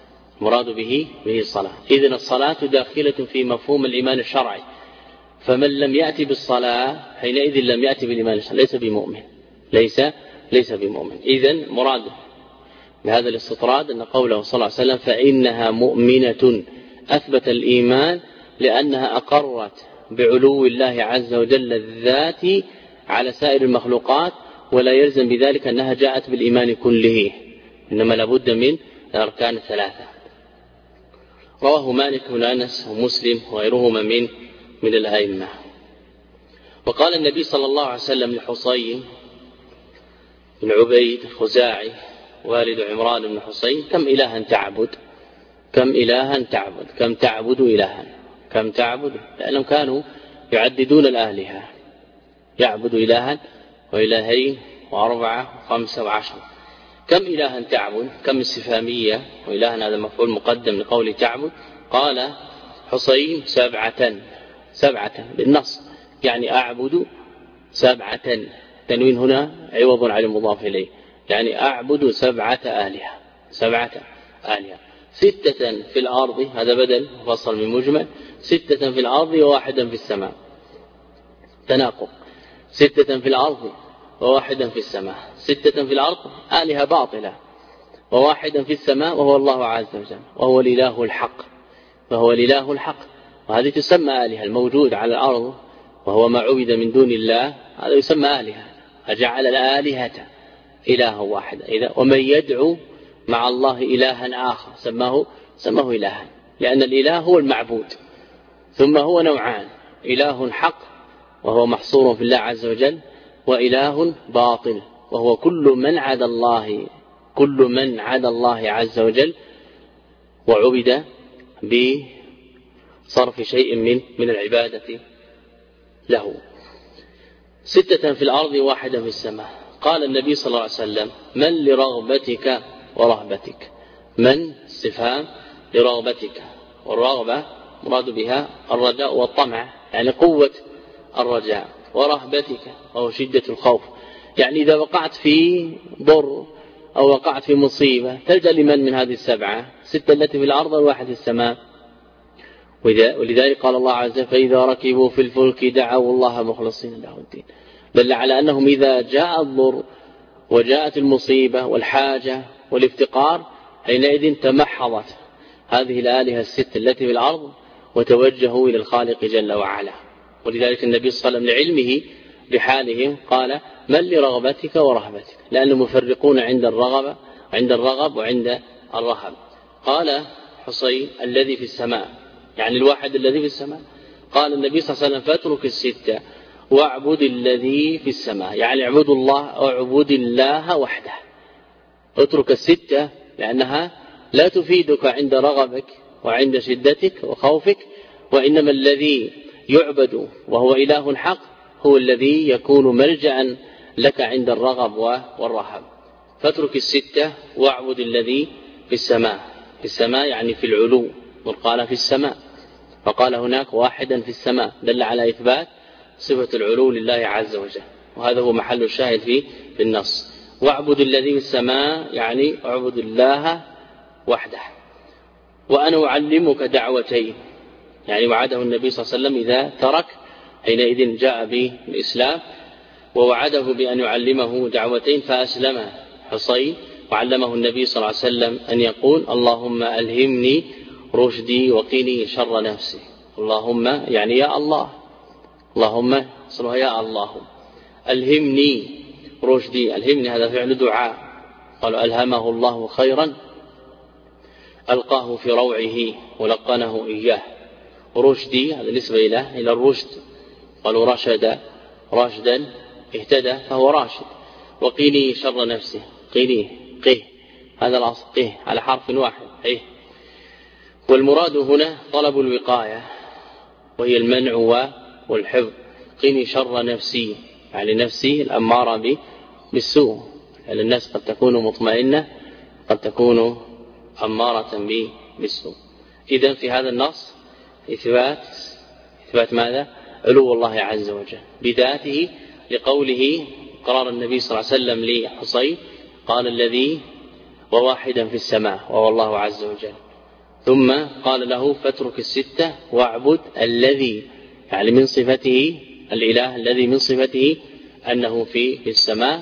إذن الصلاة داخلة في مفهوم الإيمان الشرعي، فمن لم يأتي بالصلاة حينئذ لم يأتي بالإيمان الشرعي، ليس بمؤمن. ليس بمؤمن. إذن مراد بهذا الاستطراد أن قوله صلى الله عليه وسلم فإنها مؤمنة أثبت الإيمان لأنها أقرت بعلو الله عز وجل الذات على سائر المخلوقات، ولا يلزم بذلك أنها جاءت بالإيمان كله، إنما لابد من الأركان الثلاثة. رواه مالك بن أنس ومسلم وغيرهما من الأئمة. وقال النبي صلى الله عليه وسلم لحصين بن عبيد الخزاعي والد عمران بن حصين كم إلها تعبد؟ كم تعبد إلها؟ كم تعبد؟ لأنهم كانوا يعددون الآلهة، يعبد إلها وإلهين وأربعة وخمسة وعشر. كم إلها تعبد؟ كم استفهامية، وإلها هذا مفعول مقدم لقول تعبد. قال حصين سبعة بالنص، يعني أعبد سبعة، تنوين هنا عوض عن المضاف إليه، يعني أعبد سبعة آلهة. 6 في الأرض، هذا بدل فصل من مجمل، 6 في الأرض وواحدا في السماء، تناقض. 6 في الأرض وواحدا في السماء، 6 في الأرض آلهة باطلة، وواحدا في السماء وهو الله عز وجل، وهو الإله الحق. وهذه تسمى آلهة. الموجود على الأرض وهو ما عبد من دون الله هذا يسمى آلهة. أجعل الآلهة إله واحد. ومن يدعو مع الله إلها آخر سماه إلها، لأن الإله هو المعبود. ثم هو نوعان: إله حق وهو محصور في الله عز وجل، وإله باطل وهو كل من عدا الله عز وجل وعبد بصرف شيء من العبادة له. 6 في الأرض واحدا في السماء. قال النبي صلى الله عليه وسلم من لرغبتك ورهبتك؟ من استفهام لرغبتك، والرغبة مراد بها الرجاء والطمع، يعني قوة الرجاء، ورهبتك وهو شدة الخوف، يعني إذا وقعت في ضر أو وقعت في مصيبة تلجأ لمن من هذه 7 6 التي في الأرض والواحد في السماء. ولذلك قال الله عز وجل فإذا ركبوا في الفلك دعوا الله مخلصين له الدين، دل على أنهم إذا جاء الضر وجاءت المصيبة والحاجة والافتقار حينئذ تمحضت هذه الآلهة 6 التي في الأرض وتوجهوا إلى الخالق جل وعلا. ولذلك النبي صلى الله عليه وسلم لعلمه بحالهم قال من لرغبتك ورهبتك، لأنهم مفرقون عند الرغب وعند الرهب. قال حصين الذي في السماء، يعني الواحد الذي في السماء. قال النبي صلى الله عليه وسلم فاترك 6 واعبد الذي في السماء، يعني اعبد الله وحده. اترك 6 لأنها لا تفيدك عند رغبك وعند شدتك وخوفك، وإنما الذي يعبد وهو إله حق هو الذي يكون ملجأ لك عند الرغب والرهب. فاترك 6 واعبد الذي في السماء يعني في العلو، وقال في السماء، فقال هناك واحدا في السماء، دل على إثبات صفة العلو لله عز وجل، وهذا هو محل الشاهد في النص. واعبد الذي في السماء يعني اعبد الله وحده. وأنا أعلمك دعوتين، يعني وعده النبي صلى الله عليه وسلم إذا ترك حينئذ جاء بالإسلام، ووعده بأن يعلمه دعوتين فأسلم حصين، وعلمه النبي صلى الله عليه وسلم أن يقول اللهم ألهمني رشدي وقني شر نفسي. اللهم يعني يا الله، اللهم صلوا يا الله ألهمني رشدي، ألهمني هذا فعل دعاء. قالوا ألهمه الله خيرا ألقاه في روعه ولقنه إياه. رشدي هذا نسبة إلى الرشد، قالوا رشد رشدا اهتدى فهو راشد. وقيني شر نفسه، قيني قه هذا الأصل قه على حرف واحد قه. والمراد هنا طلب الوقاية وهي المنع والحفظ. قيني شر نفسي يعني نفسي الأمارة بالسوء، يعني الناس قد تكون مطمئنة قد تكون أمارة بالسوء. إذن في هذا النص إثبات ماذا؟ علو الله عز وجل بذاته، لقوله قرار النبي صلى الله عليه وسلم لحصين قال الذي وواحدا في السماء وهو الله عز وجل، ثم قال له فاترك 6 واعبد الذي، يعني من صفته الإله الذي من صفته أنه في السماء،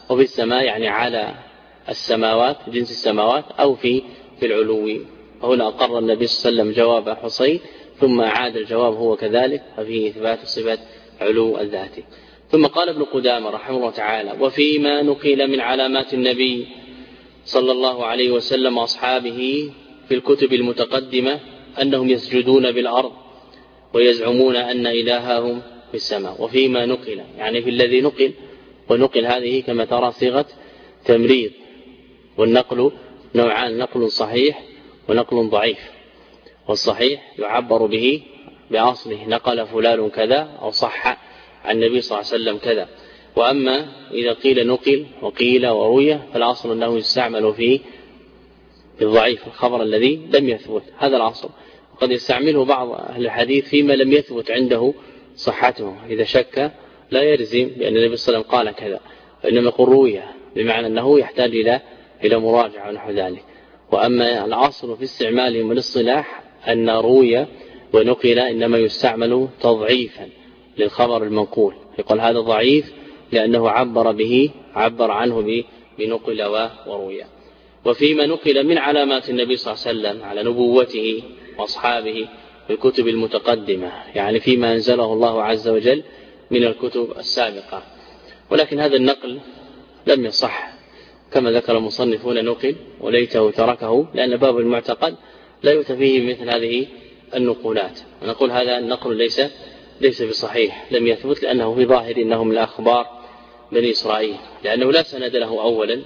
وفي السماء يعني على السماوات جنس السماوات أو في العلو. هنا أقر النبي صلى الله عليه وسلم جواب حسين ثم أعاد الجواب هو كذلك، ففيه إثبات صفة علو الذات. ثم قال ابن قدامة رحمه الله تعالى: وفيما نقل من علامات النبي صلى الله عليه وسلم وأصحابه في الكتب المتقدمة أنهم يسجدون بالأرض ويزعمون أن إلههم في السماء. وفيما نقل يعني في الذي نقل، ونقل هذه كما ترى صيغة تمريض، والنقل نوعان: نقل صحيح ونقل ضعيف. والصحيح يعبر به بأصله نقل فلان كذا أو صح عن النبي صلى الله عليه وسلم كذا. وأما إذا قيل نقل وقيل وروي فالأصل أنه يستعمل في الضعيف الخبر الذي لم يثبت، هذا الأصل. وقد يستعمله بعض أهل الحديث فيما لم يثبت عنده صحته، إذا شك لا يلزم بأن النبي صلى الله عليه وسلم قال كذا، وإنما يقول روي بمعنى أنه يحتاج إلى مراجعة ونحو ذلك. وأما الأصل في استعمالهم الاصطلاح أن روي ونقل إنما يستعمل تضعيفا للخبر المنقول، يقول هذا ضعيف لأنه عبر عنه بنقل وروي. وفيما نقل من علامات النبي صلى الله عليه وسلم على نبوته وأصحابه في الكتب المتقدمة، يعني فيما أنزله الله عز وجل من الكتب السابقة. ولكن هذا النقل لم يصح كما ذكر المصنفون نقل وليته تركه، لأن باب المعتقد لا يؤتى فيه مثل هذه النقولات. ونقول هذا النقل ليس بصحيح، لم يثبت، لأنه في ظاهر إنه من أخبار بني إسرائيل، لأنه لا سند له أولا،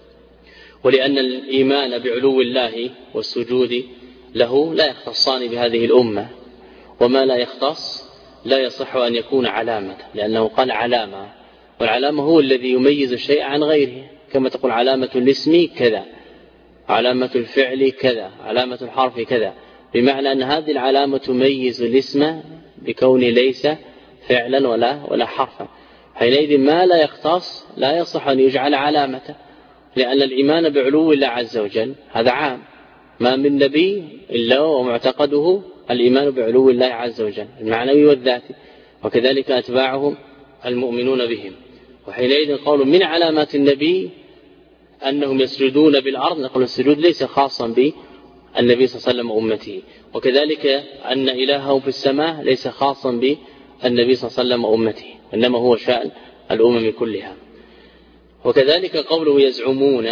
ولأن الإيمان بعلو الله والسجود له لا يختصان بهذه الأمة، وما لا يختص لا يصح أن يكون علامة، لأنه قال علامة، والعلامة هو الذي يميز الشيء عن غيره، كما تقول علامة الاسم كذا، علامة الفعل كذا، علامة الحرف كذا، بمعنى أن هذه العلامة تميز الاسم بكون ليس فعلا ولا حرفا. حينئذ ما لا يختص لا يصح أن يجعل علامة، لأن الإيمان بعلو الله عز وجل هذا عام، ما من نبي إلا ومعتقده الإيمان بعلو الله عز وجل المعنوي والذاتي، وكذلك أتباعهم المؤمنون بهم. وحينئذ قالوا من علامات النبي أنهم يسجدون بالأرض، نقول السجود ليس خاصا بالنبي صلى الله عليه وسلم وأمته، وكذلك أن إلههم في السماء ليس خاصا بالنبي صلى الله عليه وسلم وأمته، إنما هو شأن الأمم كلها. وكذلك قوله يزعمون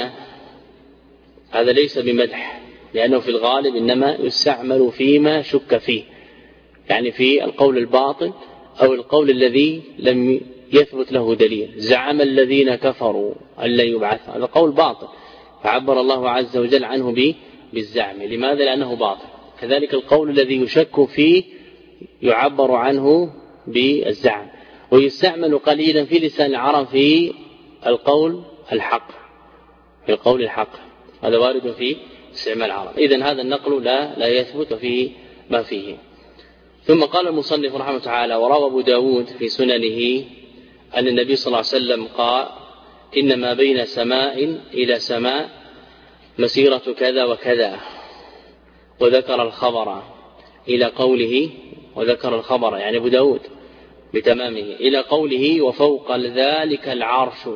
هذا ليس بمدح، لأنه في الغالب إنما يستعمل فيما شك فيه، يعني في القول الباطل أو القول الذي لم يثبت له دليل. زعم الذين كفروا أن لن يبعث، هذا قول باطل، فعبر الله عز وجل عنه بالزعم. لماذا؟ لأنه باطل. كذلك القول الذي يشك فيه يعبر عنه بالزعم، ويستعمل قليلا في لسان العرب في القول الحق، في القول الحق، هذا وارد في استعمال العرب. إذن هذا النقل لا يثبت فيه ما فيه. ثم قال المصنف رحمه تعالى: وروى أبو داود في سننه أن النبي صلى الله عليه وسلم قال: إن ما بين سماء إلى سماء مسيرة كذا وكذا، وذكر الخبر إلى قوله، وذكر الخبر يعني أبو داود بتمامه إلى قوله: وفوق ذلك العرش،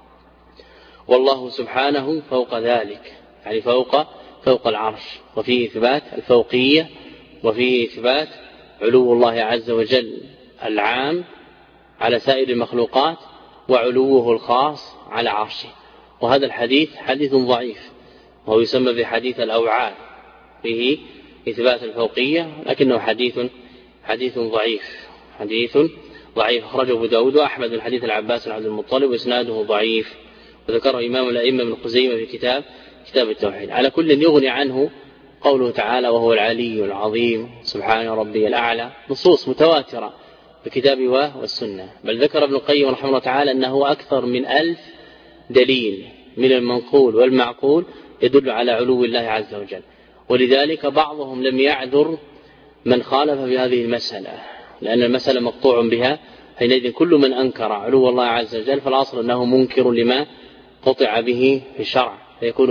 والله سبحانه فوق ذلك، يعني فوق العرش، وفيه إثبات الفوقية، وفيه إثبات علو الله عز وجل العام على سائر المخلوقات، وعلوه الخاص على عرشه. وهذا الحديث حديث ضعيف، وهو يسمى بحديث الأوعال، فيه إثبات الفوقية، لكنه حديث ضعيف أخرجه أبو داود وأحمد من حديث العباس بن عبد المطلب، وإسناده ضعيف، وذكره إمام الأئمة ابن خزيمة في كتاب التوحيد. على كل يغني عنه قوله تعالى: وهو العلي العظيم سبحان ربي الأعلى، نصوص متواترة في الكتاب والسنة. بل ذكر ابن القيم رحمه الله تعالى أنه أكثر من 1000 دليل من المنقول والمعقول يدل على علو الله عز وجل. ولذلك بعضهم لم يعذر من خالف بهذه المسألة، لأن المسألة مقطوع بها. حينئذ كل من أنكر علو الله عز وجل فالأصل أنه منكر لما قطع به في الشرع، فيكون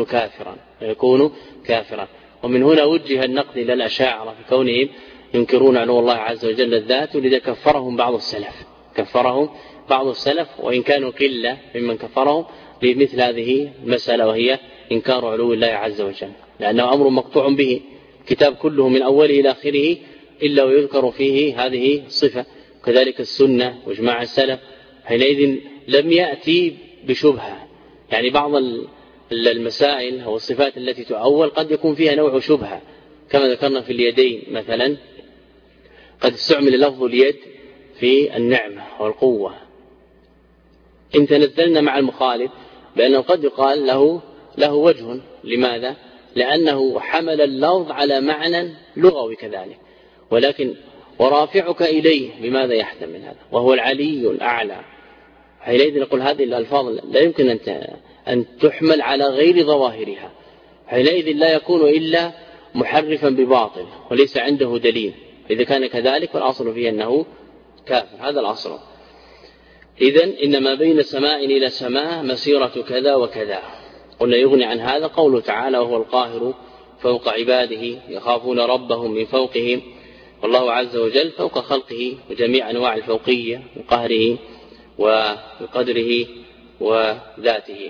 كافرا. ومن هنا وجه النقد إلى الأشاعرة في كونهم ينكرون علو الله عز وجل الذات، ولذا كفرهم بعض السلف، وإن كانوا قلة ممن كفرهم، لمثل هذه المسألة، وهي إنكار علو الله عز وجل، لأنه أمر مقطوع به، كتاب كله من أوله إلى آخره إلا ويذكر فيه هذه الصفة. كذلك السنة واجماع السلف، حينئذ لم يأتي بشبهة. يعني بعض المسائل أو الصفات التي تؤول قد يكون فيها نوع شبهة، كما ذكرنا في اليدين مثلا، قد استعمل لفظ اليد في النعمة والقوة، إن تنزلنا مع المخالف بأنه قد يقال له وجه. لماذا؟ لأنه حمل اللفظ على معنى لغوي كذلك، ولكن ورافعك إليه بماذا يحتمل هذا؟ وهو العلي الأعلى. حينئذ نقول هذه الألفاظ لا يمكن أن تحمل على غير ظواهرها، حينئذ لا يكون إلا محرفا بباطل وليس عنده دليل. إذا كان كذلك فالأصل فيه أنه كافر، هذا الأصل. إذن إنما بين سماء إلى سماء مسيرة كذا وكذا. قلنا يغني عن هذا قوله تعالى: وهو القاهر فوق عباده يخافون ربهم من فوقهم، والله عز وجل فوق خلقه وجميع أنواع الفوقية وقهره وقدره وذاته.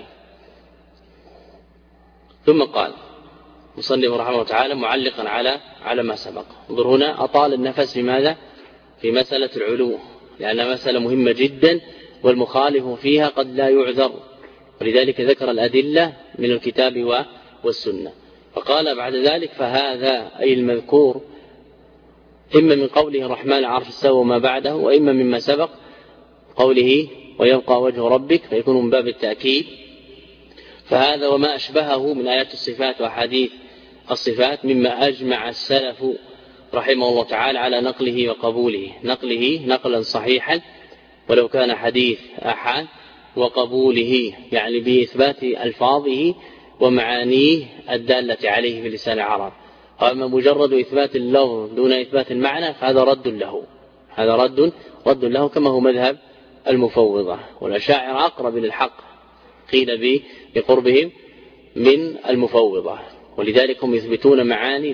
ثم قال مصنف رحمه الله تعالى معلقا على ما سبق، انظر هنا أطال النفس بماذا؟ في مسألة العلو، لأنها مسألة مهمة جدا والمخالف فيها قد لا يعذر، ولذلك ذكر الأدلة من الكتاب والسنة. فقال بعد ذلك: فهذا أي المذكور إما من قوله الرحمن عرش استوى وما بعده، وإما مما سبق قوله ويبقى وجه ربك، فيكون من باب التأكيد. فهذا وما أشبهه من آيات الصفات وحديث الصفات مما أجمع السلف رحمه الله تعالى على نقله وقبوله، نقله نقلا صحيحا ولو كان حديث أحد، وقبوله يعني بإثبات ألفاظه ومعانيه الدالة عليه في لسان العرب. أما مجرد إثبات اللفظ دون إثبات المعنى فهذا رد له، هذا رد له كما هو مذهب المفوضة، والأشاعرة أقرب للحق قيل بقربهم من المفوضة، ولذلك هم يثبتون معاني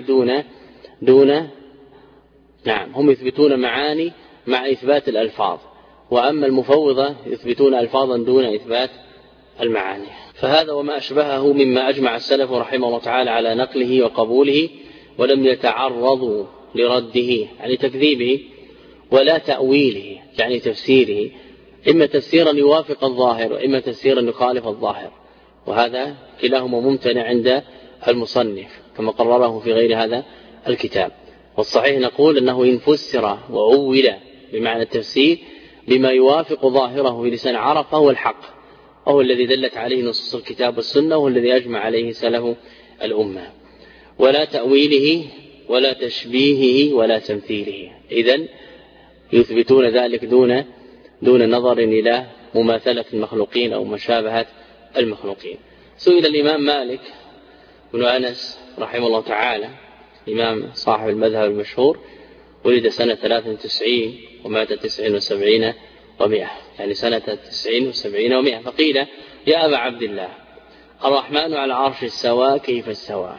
هم يثبتون معاني مع إثبات الألفاظ، وأما المفوضة يثبتون ألفاظا دون إثبات المعاني. فهذا وما أشبهه مما أجمع السلف رحمه الله تعالى على نقله وقبوله، ولم يتعرضوا لرده يعني تكذيبه، ولا تأويله يعني تفسيره، إما تفسيرا يوافق الظاهر وإما تفسيرا يخالف الظاهر، وهذا كلاهما ممتنع عند المصنف كما قرره في غير هذا الكتاب. والصحيح نقول أنه إن فسر وأول بمعنى التفسير بما يوافق ظاهره في لسان العرب فهو الحق، وهو الذي دلت عليه نصوص الكتاب والسنة، وهو الذي أجمع عليه سلف الأمة. ولا تأويله ولا تشبيهه ولا تمثيله، إذن يثبتون ذلك دون نظر إلى مماثلة المخلوقين أو مشابهة المخلوقين. سئل الإمام مالك بن أنس رحمه الله تعالى، إمام صاحب المذهب المشهور، ولد سنة 93 ومات 79 و100، يعني سنة 90 و70 و100. فقيل: يا أبا عبد الله، الرحمن على عرش استوى كيف استوى؟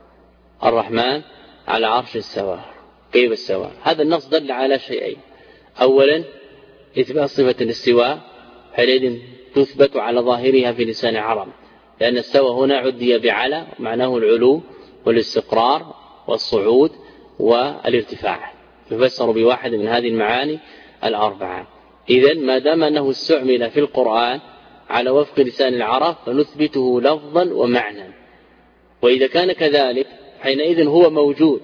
الرحمن على عرش استوى كيف استوى؟ هذا النص دل على شيئين: أولا إثبات صفة الاستواء، حينئذ تثبت على ظاهرها في لسان العرب، لأن استوى هنا عدي بعلى، معناه العلو والاستقرار والصعود والارتفاع، يفسر بواحد من هذه المعاني الأربعة. إذن ما دام أنه استعمل في القرآن على وفق لسان العرب فنثبته لفظا ومعنى، وإذا كان كذلك حينئذ هو موجود،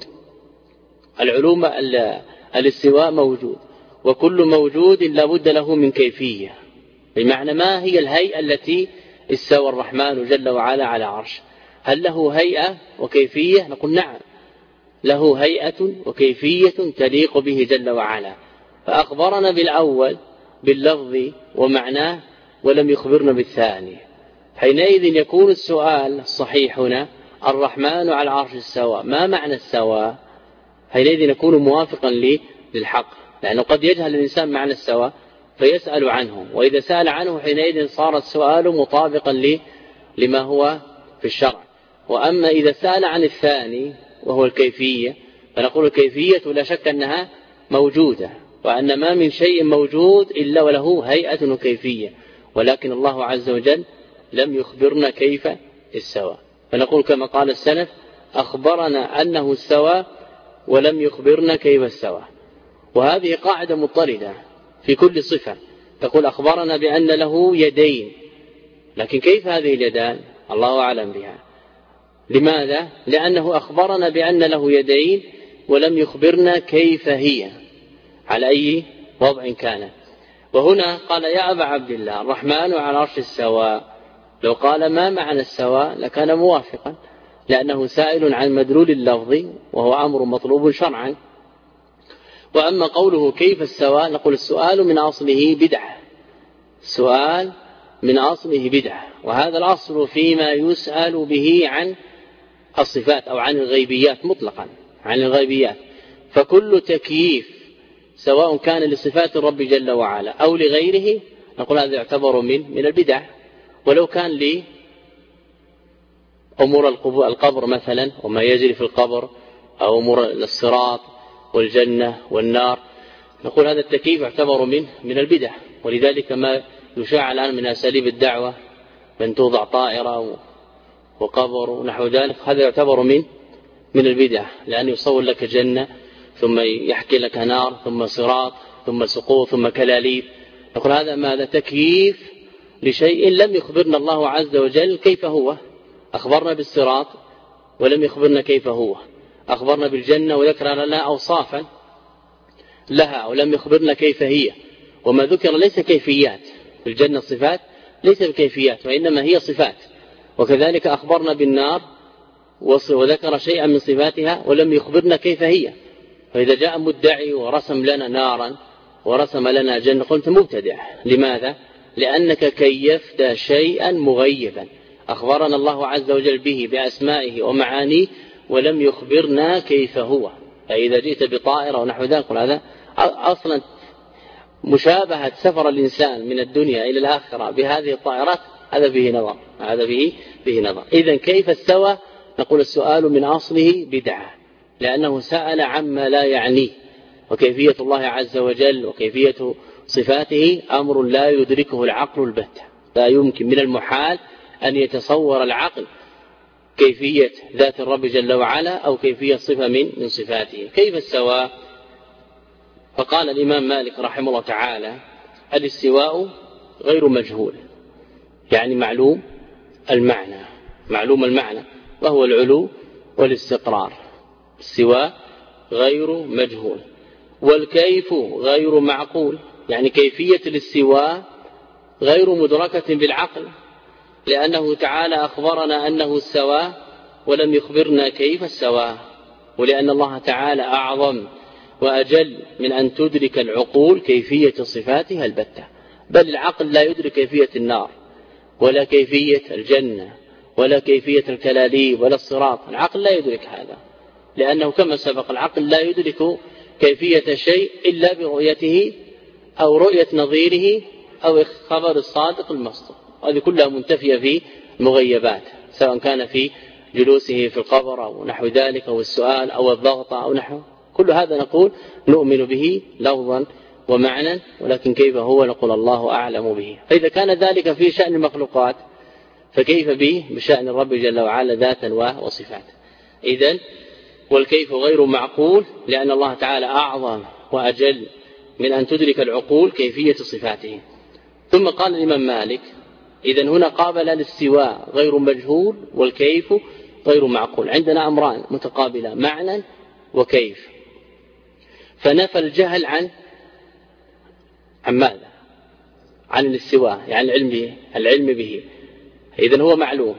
العلوم الاستواء موجود، وكل موجود لا بد له من كيفية، بمعنى ما هي الهيئة التي استوى الرحمن جل وعلا على عرش؟ هل له هيئة وكيفية؟ نقول نعم، له هيئة وكيفية تليق به جل وعلا، فأخبرنا بالأول باللفظ ومعناه ولم يخبرنا بالثاني. حينئذ يكون السؤال الصحيح هنا: الرحمن على العرش استوى، ما معنى استوى؟ حينئذ يكون موافقا للحق، لأنه قد يجهل الإنسان معنى استوى فيسأل عنه، وإذا سأل عنه حينئذ صار السؤال مطابقا لما هو في الشرع. وأما إذا سأل عن الثاني وهو الكيفية فنقول الكيفية لا شك أنها موجودة، وأن ما من شيء موجود إلا وله هيئة وكيفية، ولكن الله عز وجل لم يخبرنا كيف استوى. فنقول كما قال السلف أخبرنا أنه استوى ولم يخبرنا كيف استوى. وهذه قاعدة مضطردة في كل صفة، تقول أخبرنا بأن له يدين، لكن كيف هذه اليدان؟ الله أعلم بها. لماذا؟ لأنه أخبرنا بأن له يدين ولم يخبرنا كيف هي، على أي وضع كانت. وهنا قال يا أبا عبد الله الرحمن على العرش استوى، لو قال ما معنى استوى لكان موافقا، لأنه سائل عن مدلول اللفظ وهو أمر مطلوب شرعا. وأما قوله كيف استوى نقول السؤال من أصله بدعة، السؤال من أصله بدعة، وهذا الأصل فيما يسأل به عن الصفات أو عن الغيبيات مطلقا، عن الغيبيات. فكل تكييف سواء كان لصفات الرب جل وعلا أو لغيره نقول هذا يعتبر من البدع. ولو كان لأمور القبر مثلا وما يجري في القبر، أو أمور الصراط والجنة والنار، نقول هذا التكييف يعتبر من البدع. ولذلك ما يشاع الآن من أساليب الدعوة من توضع طائرة وقبر ونحو ذلك، هذا يعتبر من البدع، لأن يصور لك جنة ثم يحكي لك نار ثم صراط ثم سقوط ثم كلاليب. نقول هذا ماذا؟ تكييف لشيء لم يخبرنا الله عز وجل كيف هو. أخبرنا بالصراط ولم يخبرنا كيف هو، أخبرنا بالجنة وذكر لنا أوصافا لها ولم يخبرنا كيف هي. وما ذكر ليس كيفيات، في الجنة صفات ليس بكيفيات وإنما هي صفات. وكذلك أخبرنا بالنار وذكر شيئا من صفاتها ولم يخبرنا كيف هي. فإذا جاء مدعي ورسم لنا نارا ورسم لنا جنة قلت مبتدع. لماذا؟ لأنك كيفت شيئا مغيبا أخبرنا الله عز وجل به بأسمائه ومعانيه ولم يخبرنا كيف هو. فإذا جئت بطائرة ونحو ذلك هذا أصلا مشابهة سفر الإنسان من الدنيا إلى الآخرة بهذه الطائرات، هذا به نظر، هذا به نظر. إذن كيف استوى؟ نقول السؤال من أصله بدعة، لأنه سأل عما لا يعنيه. وكيفية الله عز وجل وكيفية صفاته أمر لا يدركه العقل البتة، لا يمكن من المحال أن يتصور العقل كيفية ذات الرب جل وعلا أو كيفية صفة من صفاته. كيف استوى؟ فقال الإمام مالك رحمه الله تعالى الاستواء غير مجهول، يعني معلوم المعنى وهو العلو والاستقرار. استواء غير مجهول. والكيف غير معقول، يعني كيفية الاستواء غير مدركة بالعقل، لأنه تعالى أخبرنا أنه استوى ولم يخبرنا كيف استوى. ولأن الله تعالى أعظم وأجل من أن تدرك العقول كيفية صفاتها البتة، بل العقل لا يدرك كيفية النار ولا كيفية الجنة ولا كيفية الكلاليب ولا الصراط. العقل لا يدرك هذا، لأنه كما سبق العقل لا يدرك كيفية شيء إلا برؤيته أو رؤية نظيره أو خبر الصادق المصدوق. هذه كلها منتفية في مغيبات، سواء كان في جلوسه في القبر أو نحو ذلك أو السؤال أو الضغط أو نحو، كل هذا نقول نؤمن به لفظا ومعنى، ولكن كيف هو نقول الله أعلم به. فإذا كان ذلك في شأن المخلوقات فكيف به بشأن الرب جل وعلا ذاتا وصفات. إذن والكيف غير معقول، لأن الله تعالى أعظم وأجل من أن تدرك العقول كيفية صفاته. ثم قال الإمام مالك إذن هنا قابل الاستواء غير مجهول والكيف غير معقول. عندنا أمران متقابلة، معنى وكيف. فنفى الجهل عن ماذا؟ عن الاستواء، يعني العلم به. إذن هو معلوم.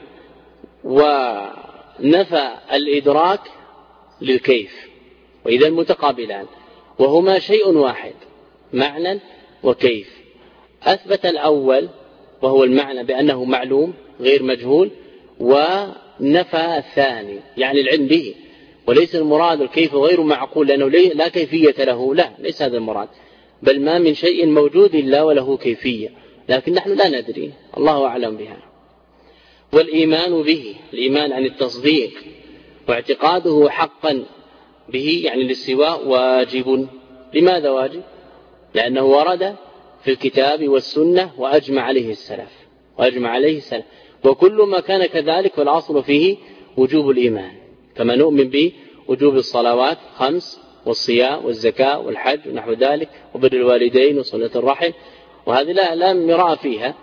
ونفى الإدراك للكيف، وإذن متقابلان وهما شيء واحد، معنى وكيف. أثبت الأول وهو المعنى بأنه معلوم غير مجهول، ونفى الثاني يعني العلم به. وليس المراد الكيف غير معقول لأنه لا كيفية له، لا، ليس هذا المراد، بل ما من شيء موجود إلا وله كيفية، لكن نحن لا ندري، الله أعلم بها. والإيمان به، الإيمان عن التصديق واعتقاده حقا به، يعني الاستواء واجب. لماذا واجب؟ لأنه ورد في الكتاب والسنة وأجمع عليه السلف. وكل ما كان كذلك فالأصل فيه وجوب الإيمان، كما نؤمن بوجوب الصلوات 5 والصيام والزكاة والحج ونحو ذلك وبر الوالدين وصلة الرحم، وهذه لا مراء فيها.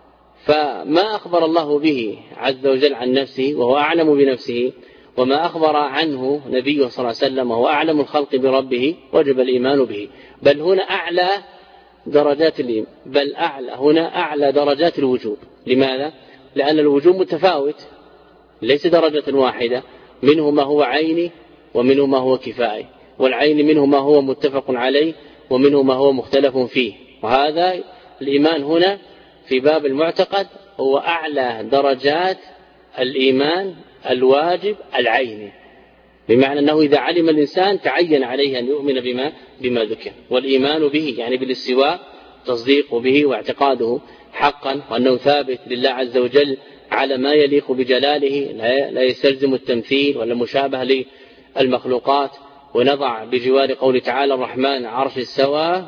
فما أخبر الله به عز وجل عن نفسه وهو أعلم بنفسه، وما أخبر عنه نبيه صلى الله عليه وسلم وهو أعلم الخلق بربه، وجب الإيمان به. بل هنا أعلى درجات الإيمان، بل أعلى درجات الوجوب. لماذا؟ لأن الوجوب متفاوت، ليس درجة واحدة، منه ما هو عيني ومنه ما هو كفائي، والعين منه ما هو متفق عليه ومنه ما هو مختلف فيه. وهذا الإيمان هنا في باب المعتقد هو أعلى درجات الإيمان الواجب العيني، بمعنى أنه إذا علم الإنسان تعين عليه أن يؤمن بما ذكر، والإيمان به يعني بالاستواء تصديق به واعتقاده حقا، وأنه ثابت لله عز وجل على ما يليق بجلاله، لا يستلزم التمثيل ولا مشابه للمخلوقات. ونضع بجوار قول تعالى الرحمن عرش استوى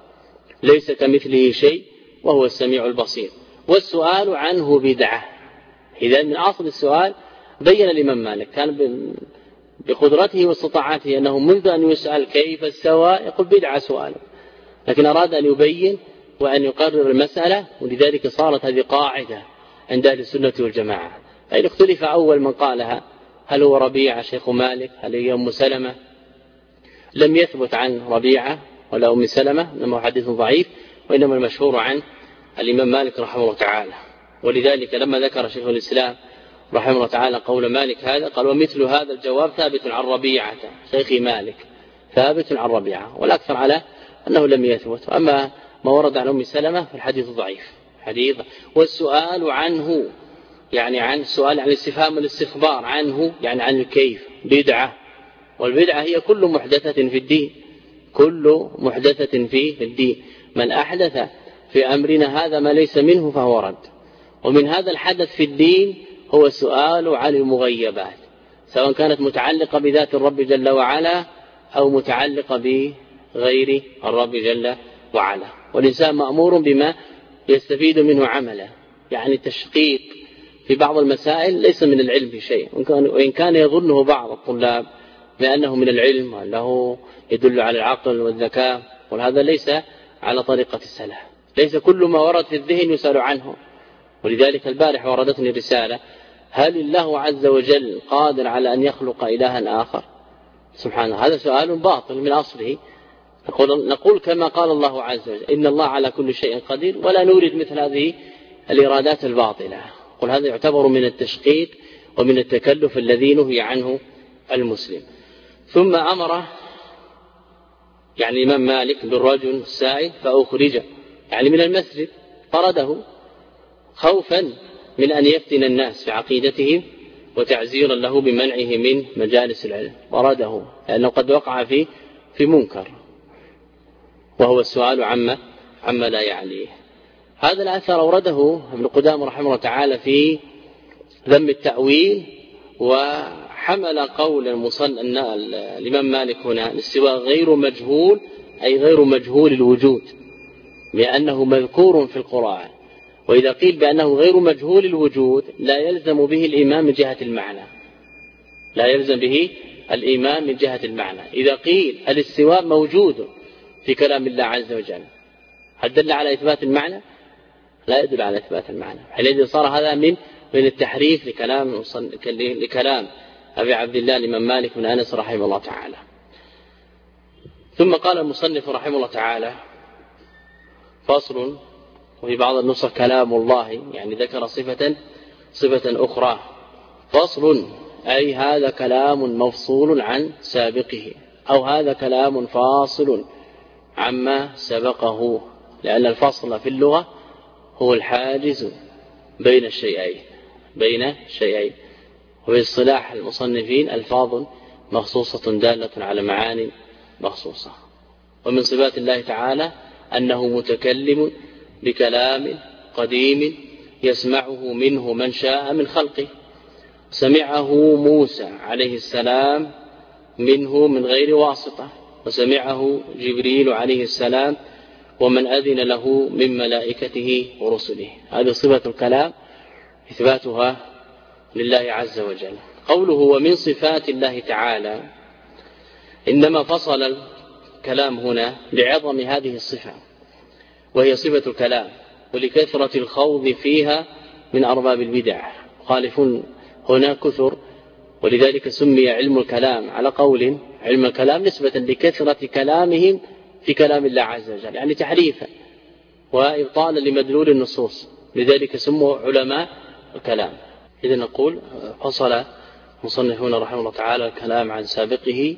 ليس كمثله شيء وهو السميع البصير. والسؤال عنه بدعة. إذا من أصل السؤال بين الإمام مالك كان بقدرته واستطاعته أنه منذ أن يسأل كيف استوى يقول بدعة سؤاله، لكن أراد أن يبين وأن يقرر المسألة، ولذلك صارت هذه قاعدة عند أهل السنة والجماعة. فإن اختلف أول من قالها هل هو ربيعة شيخ مالك هل هي أم سلمة، لم يثبت عن ربيعة ولا أم سلمة، إنما هو حديث ضعيف، وإنما المشهور عن الإمام مالك رحمه الله تعالى. ولذلك لما ذكر شيخ الإسلام رحمه الله تعالى قول مالك هذا قال ومثل هذا الجواب ثابت عن ربيعة شيخ مالك، ثابت عن ربيعة، والأكثر على أنه لم يثبت. أما ما ورد عن أم سلمة فالحديث ضعيف حديث. والسؤال عنه يعني عن السؤال عن الاستفهام والاستخبار عنه يعني عن الكيف بدعة، والبدعة هي كل محدثة في الدين، كل محدثة في الدين. من أحدث في أمرنا هذا ما ليس منه فهو رد. ومن هذا الحدث في الدين هو السؤال عن المغيبات، سواء كانت متعلقة بذات الرب جل وعلا أو متعلقة بغير الرب جل وعلا. والإنسان مأمور بما يستفيد منه عملا، يعني التشقيق في بعض المسائل ليس من العلم بشيء، وإن كان يظنه بعض الطلاب بأنه من العلم وأنه يدل على العقل والذكاء، وهذا ليس على طريقة السلف. ليس كل ما ورد في الذهن يسأل عنه. ولذلك البارح وردتني رسالة هل الله عز وجل قادر على أن يخلق إلها آخر؟ سبحانه، هذا سؤال باطل من أصله. نقول كما قال الله عز وجل إن الله على كل شيء قدير، ولا نورد مثل هذه الإرادات الباطلة. قل هذا يعتبر من التشقيق ومن التكلف الذي نهي عنه المسلم. ثم أمر يعني الإمام مالك بالرجل السائل فأخرج يعني من المسجد، طرده خوفا من أن يفتن الناس في عقيدتهم وتعزيرا له بمنعه من مجالس العلم، طرده لأنه قد وقع في منكر، وهو السؤال عما لا يعنيه. هذا الأثر أورده ابن قدامة رحمه الله تعالى في ذم التأويل، وحمل قول الإمام مالك هنا الاستواء غير مجهول أي غير مجهول الوجود، لأنه مذكور في القرآن. وإذا قيل بأنه غير مجهول الوجود لا يلزم به الإيمان من جهة المعنى، لا يلزم به الإيمان من جهة المعنى. إذا قيل الاستواء موجود في كلام الله عز وجل هل دل على إثبات المعنى؟ لا يدل على إثبات المعنى. حينئذ صار هذا من التحريف لكلام أبي عبد الله الإمام مالك بن أنس رحمه الله تعالى. ثم قال المصنف رحمه الله تعالى فصل، وفي بعض النسخ كلام الله، يعني ذكر صفة أخرى. فصل أي هذا كلام مفصول عن سابقه، أو هذا كلام فاصل عما سبقه، لأن الفصل في اللغة هو الحاجز بين الشيئين. وفي اصطلاح المصنفين ألفاظ مخصوصة دالة على معاني مخصوصة. ومن صفات الله تعالى أنه متكلم بكلام قديم يسمعه منه من شاء من خلقه، سمعه موسى عليه السلام منه من غير واسطة، وسمعه جبريل عليه السلام ومن أذن له من ملائكته ورسله. هذه صفة الكلام إثباتها لله عز وجل. قوله ومن صفات الله تعالى إنما فصل الكلام هنا لعظم هذه الصفة وهي صفة الكلام ولكثرة الخوض فيها من أرباب البدع. خالفون هنا كثر، ولذلك سمي علم الكلام على قول علم الكلام نسبة لكثرة كلامهم في كلام الله عز وجل، يعني تحريفا وإبطالا لمدلول النصوص، لذلك سموا علماء الكلام. إذا نقول فصل مصنفون رحمه الله تعالى الكلام عن سابقه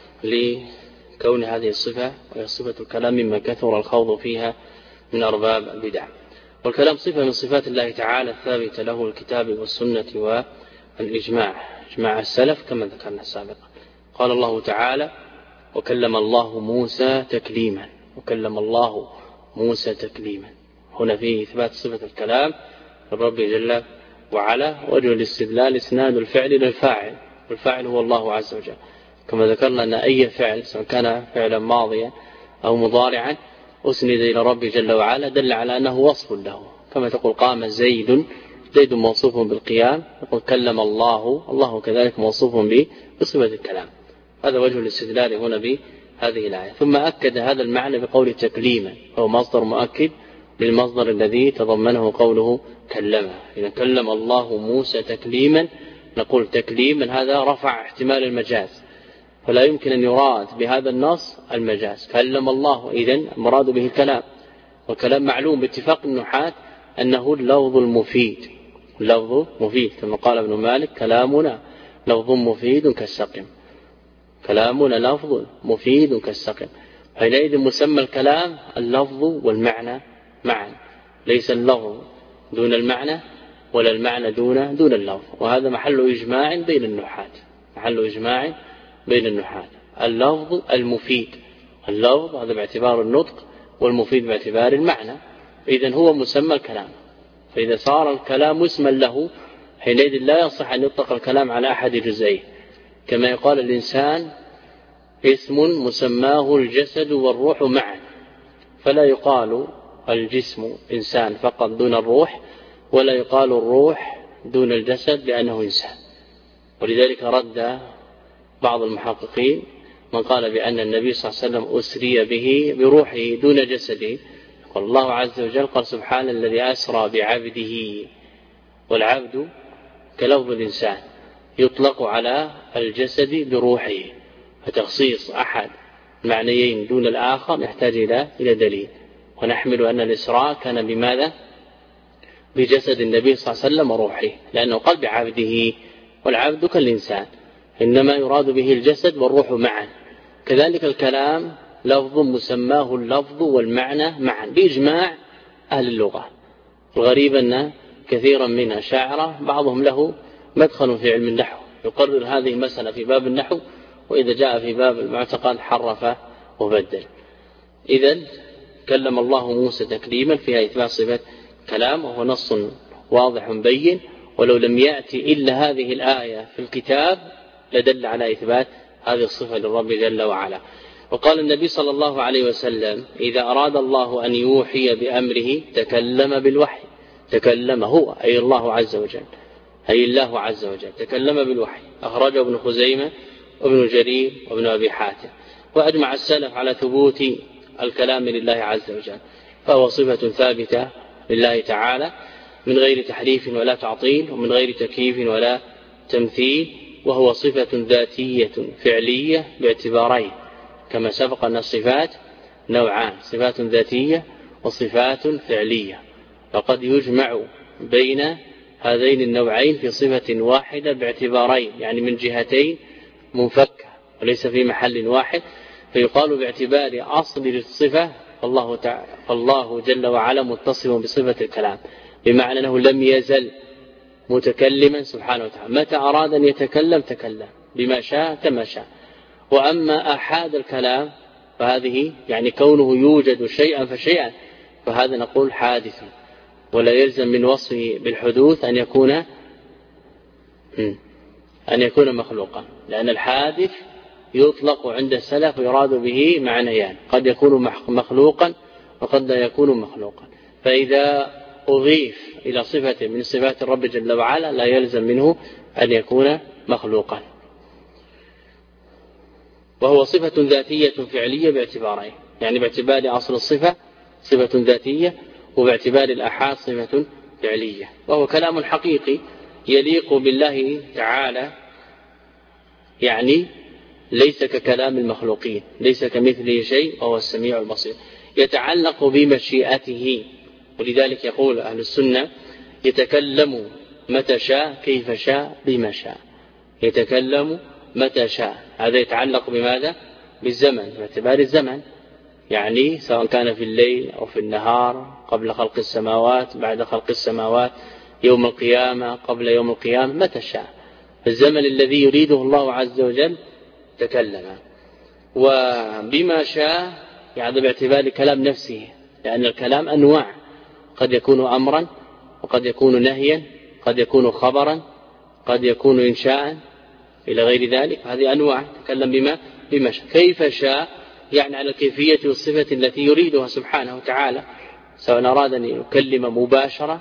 لكون هذه الصفة وهي صفة الكلام مما كثر الخوض فيها من أرباب البدع. والكلام صفة من صفات الله تعالى الثابتة له الكتاب والسنة والإجماع، إجماع السلف كما ذكرنا سابقا. قال الله تعالى وكلم الله موسى تكليما، وكلم الله موسى تكليما. هنا فيه إثبات صفة الكلام للرب جل وعلا. وجه الاستدلال إسناد الفعل للفاعل، والفاعل هو الله عز وجل، كما ذكرنا أن أي فعل سواء كان فعلا ماضيا أو مضارعا أسند إلى رب جل وعلا دل على أنه وصف له، كما تقول قام زيد، زيد موصوف بالقيام، يقول كلم الله، الله كذلك موصوف بصفة الكلام. هذا وجه الاستدلال هنا بهذه الآية. ثم أكد هذا المعنى بقول تكليما، هو مصدر مؤكد للمصدر الذي تضمنه قوله كلمه. إذا كلم الله موسى تكليما، نقول تكليما هذا رفع احتمال المجاز، فلا يمكن أن يراد بهذا النص المجاز. كلم الله إذن مراد به الكلام، والكلام معلوم باتفاق النحاة أنه اللفظ المفيد، اللفظ مفيد كما قال ابن مالك كلامنا لفظ مفيد كالسقم، كلامنا لفظ مفيد كالسقم. حينئذ مسمى الكلام اللفظ والمعنى معا، ليس اللفظ دون المعنى ولا المعنى دون اللفظ. وهذا محل إجماع بين النحاة، محل إجماع بين النحاة. اللفظ المفيد، اللفظ هذا باعتبار النطق، والمفيد باعتبار المعنى. إذن هو مسمى الكلام. فإذا صار الكلام اسما له حينئذ لا يصح أن يطلق الكلام على أحد جزئيه، كما يقال الإنسان اسم مسماه الجسد والروح معا، فلا يقال الجسم إنسان فقط دون الروح، ولا يقال الروح دون الجسد لأنه إنسان. ولذلك رد بعض المحققين من قال بأن النبي صلى الله عليه وسلم أسري به بروحه دون جسده. قال الله عز وجل قال سبحان الذي أسرى بعبده، والعبد كلفظ الإنسان يطلق على الجسد بروحه، فتخصيص أحد المعنيين دون الآخر يحتاج إلى دليل. ونحمل أن الإسراء كان بماذا؟ بجسد النبي صلى الله عليه وسلم وروحه، لأنه قال بعبده، والعبد كالإنسان، إنما يراد به الجسد والروح معا. كذلك الكلام لفظ مسماه اللفظ والمعنى معا بإجماع أهل اللغة. الغريب أن كثيرا من الشاعرة بعضهم له مدخل في علم النحو، يقرر هذه المسألة في باب النحو، وإذا جاء في باب المعتقد حرف وبدل. إذن كلم الله موسى تكليما فيها إثبات صفة كلام، وهو نص واضح بين، ولو لم يأتي إلا هذه الآية في الكتاب لدل على إثبات هذه الصفة للرب جل وعلا. وقال النبي صلى الله عليه وسلم إذا أراد الله أن يوحي بأمره تكلم بالوحي، تكلم هو أي الله عز وجل، أي الله عز وجل تكلم بالوحي. أخرجه ابن خزيمة وابن جرير وابن أبي حاتم. وأجمع السلف على ثبوت الكلام لله عز وجل، فهو صفة ثابتة لله تعالى من غير تحريف ولا تعطيل، ومن غير تكييف ولا تمثيل، وهو صفة ذاتية فعلية باعتبارين، كما سبق أن الصفات نوعان، صفات ذاتية وصفات فعلية، فقد يجمع بين هذين النوعين في صفة واحدة باعتبارين، يعني من جهتين منفكة وليس في محل واحد. فيقال باعتبار أصل الصفة فالله جل وعلا متصف بصفة الكلام، بمعنى أنه لم يزل متكلما سبحانه وتعالى، متى أراد أن يتكلم تكلم بما شاء كما شاء. وأما أحاد الكلام فهذه يعني كونه يوجد شيئا فشيئا، فهذا نقول حادث، ولا يلزم من وصفه بالحدوث أن يكون مخلوقا، لأن الحادث يطلق عند السلف ويراد به معنيان، قد يكون مخلوقا وقد لا يكون مخلوقا. فإذا أضيف إلى صفة من صفات الرب جل وعلا لا يلزم منه أن يكون مخلوقا. وهو صفة ذاتية فعلية باعتبارين، يعني باعتبار أصل الصفة صفة ذاتية، وباعتبار الآحاد صفة فعلية، وهو كلام حقيقي يليق بالله تعالى، يعني ليس ككلام المخلوقين، ليس كمثله شيء وهو السميع البصير، يتعلق بمشيئته. ولذلك يقول أهل السنة يتكلم متى شاء كيف شاء بما شاء، يتكلم متى شاء. هذا يتعلق بماذا؟ بالزمن، باعتبار الزمن، يعني سواء كان في الليل أو في النهار، قبل خلق السماوات، بعد خلق السماوات، يوم القيامة، قبل يوم القيامة، متى شاء. الزمن الذي يريده الله عز وجل تكلم. وبما شاء يعني باعتبار كلام نفسه، لأن الكلام أنواع، قد يكون أمرا، وقد يكون نهيا، قد يكون خبرا، قد يكون إنشاء إلى غير ذلك. هذه أنواع، تكلم بما شاء. كيف شاء يعني على الكيفية والصفة التي يريدها سبحانه وتعالى، سواء أراد أن يكلم مباشرة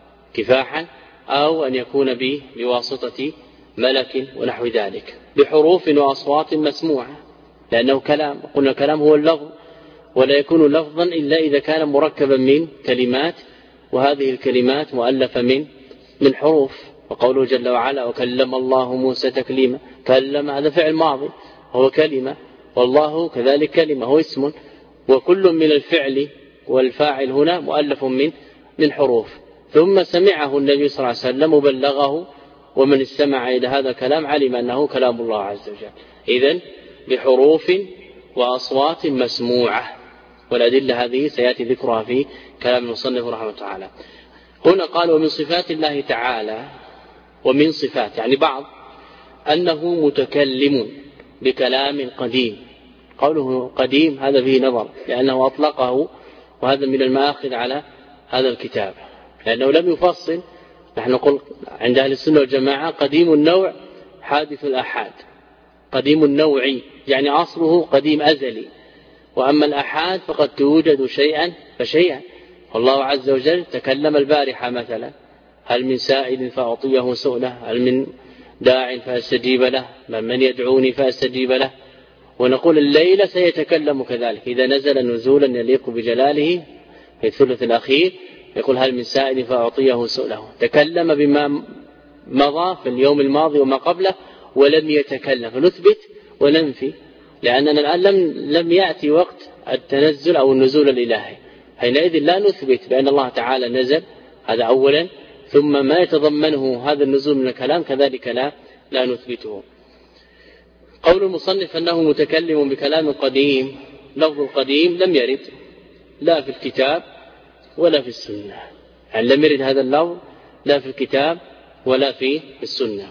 كفاحا، أو أن يكون بواسطة ملك ونحو ذلك، بحروف وأصوات مسموعة، لأنه كلام. قلنا الكلام هو اللفظ، ولا يكون لفظا إلا إذا كان مركبا من كلمات، وهذه الكلمات مؤلفة من حروف. وقوله جل وعلا وكلم الله موسى تكليما، كلم هذا فعل ماضي هو كلمة، والله كذلك كلمة هو اسم، وكل من الفعل والفاعل هنا مؤلف من حروف. ثم سمعه النبي صلى الله عليه وسلم وبلغه، ومن استمع إلى هذا الكلام علم أنه كلام الله عز وجل. إذن بحروف وأصوات مسموعة، والأدلة هذه سيأتي ذكرها في كلام المصنف رحمه الله تعالى. هنا قال ومن صفات الله تعالى، ومن صفات يعني بعض، أنه متكلم بكلام قديم. قوله قديم هذا فيه نظر، لأنه أطلقه، وهذا من المآخذ على هذا الكتاب، لأنه لم يفصل. نحن نقول عند أهل السنة والجماعة قديم النوع حادث الآحاد، قديم النوع يعني أصله قديم أزلي، وأما الآحاد فقد توجد شيئا فشيئا. والله عز وجل تكلم البارحة مثلا، هل من سائل فأعطيه سؤله، هل من داع فأستجيب له، من يدعوني فأستجيب له. ونقول الليلة سيتكلم كذلك، إذا نزل نزولا يليق بجلاله في الثلث الأخير، يقول هل من سائل فأعطيه سؤله. تكلم بما مضى في اليوم الماضي وما قبله ولم يتكلم، فنثبت وننفي، لأننا الآن لم يأتي وقت التنزل أو النزول الإلهي، حينئذ لا نثبت بأن الله تعالى نزل، هذا أولا، ثم ما يتضمنه هذا النزول من الكلام كذلك لا نثبته. قول المصنف أنه متكلم بكلام قديم، لفظ القديم لم يرد لا في الكتاب ولا في السنة، يعني لم يرد هذا اللفظ لا في الكتاب ولا في السنة.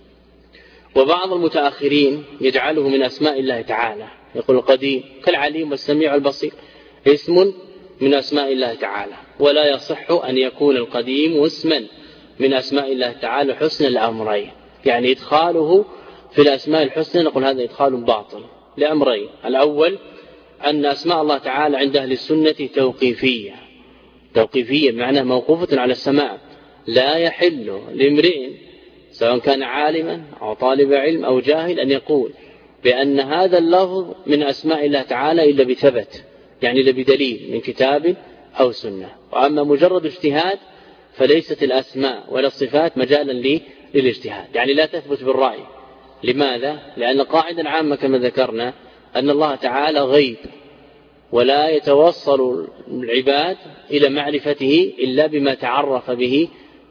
وبعض المتأخرين يجعله من أسماء الله تعالى، يقول القديم كالعليم والسميع البصير، اسم من أسماء الله تعالى، ولا يصح أن يكون القديم اسما من أسماء الله تعالى حسن الأمرين، يعني إدخاله في الأسماء الحسنى نقول هذا إدخال باطل لأمرين. الأول أن أسماء الله تعالى عند أهل السنة توقيفية بمعنى موقوفة على السماء، لا يحل لامرئ سواء كان عالما أو طالب علم أو جاهل أن يقول بأن هذا اللفظ من أسماء الله تعالى إلا بثبت، يعني إلا بدليل من كتاب أو سنة. وأما مجرد اجتهاد فليست الأسماء ولا الصفات مجالا للاجتهاد، يعني لا تثبت بالرأي. لماذا؟ لأن قاعدة عامة كما ذكرنا أن الله تعالى غيب، ولا يتوصل العباد إلى معرفته إلا بما تعرف به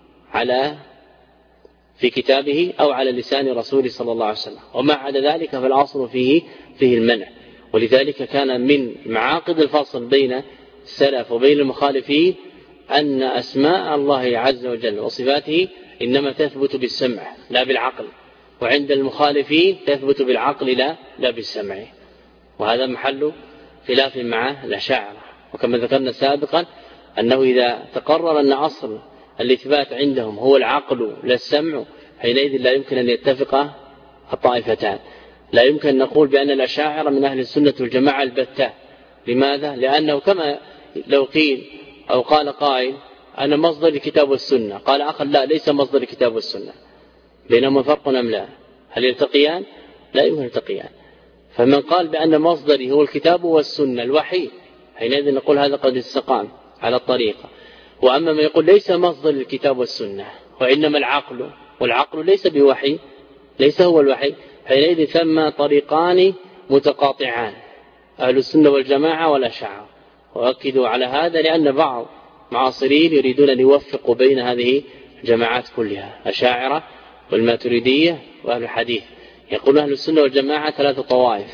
في كتابه أو على لسان رسوله صلى الله عليه وسلم، وما عدا ذلك فالأصل فيه المنع. ولذلك كان من معاقد الفصل بين السلف وبين المخالفين أن أسماء الله عز وجل وصفاته إنما تثبت بالسمع لا بالعقل، وعند المخالفين تثبت بالعقل لا بالسمع، وهذا محل خلاف مع الأشاعرة. وكما ذكرنا سابقا أنه إذا تقرر أن أصل الإثبات عندهم هو العقل لا السمع، حينئذ لا يمكن أن يتفق الطائفتان. لا يمكن أن نقول بأن الأشاعرة من أهل السنة والجماعة البتة. لماذا؟ لأنه كما لو قيل أو قال قائل أنا مصدر الكتاب والسنة، قال آخر لا ليس مصدر الكتاب والسنة، بينهما فرق أم لا؟ هل يلتقيان؟ لا يمكن يلتقيان. فمن قال بأن مصدري هو الكتاب والسنة الوحي حينئذ نقول هذا قد استقام على الطريقة. وأما من يقول ليس مصدر الكتاب والسنة وإنما العقل، والعقل ليس بوحي، ليس هو الوحي، حينئذ ثم طريقان متقاطعان، أهل السنة والجماعة والأشاعرة. وأكدوا على هذا لأن بعض معاصرين يريدون أن يوفقوا بين هذه الجماعات كلها، أشاعرة والماتريدية وأهل الحديث. يقول أهل السنة والجماعة 3 طوائف،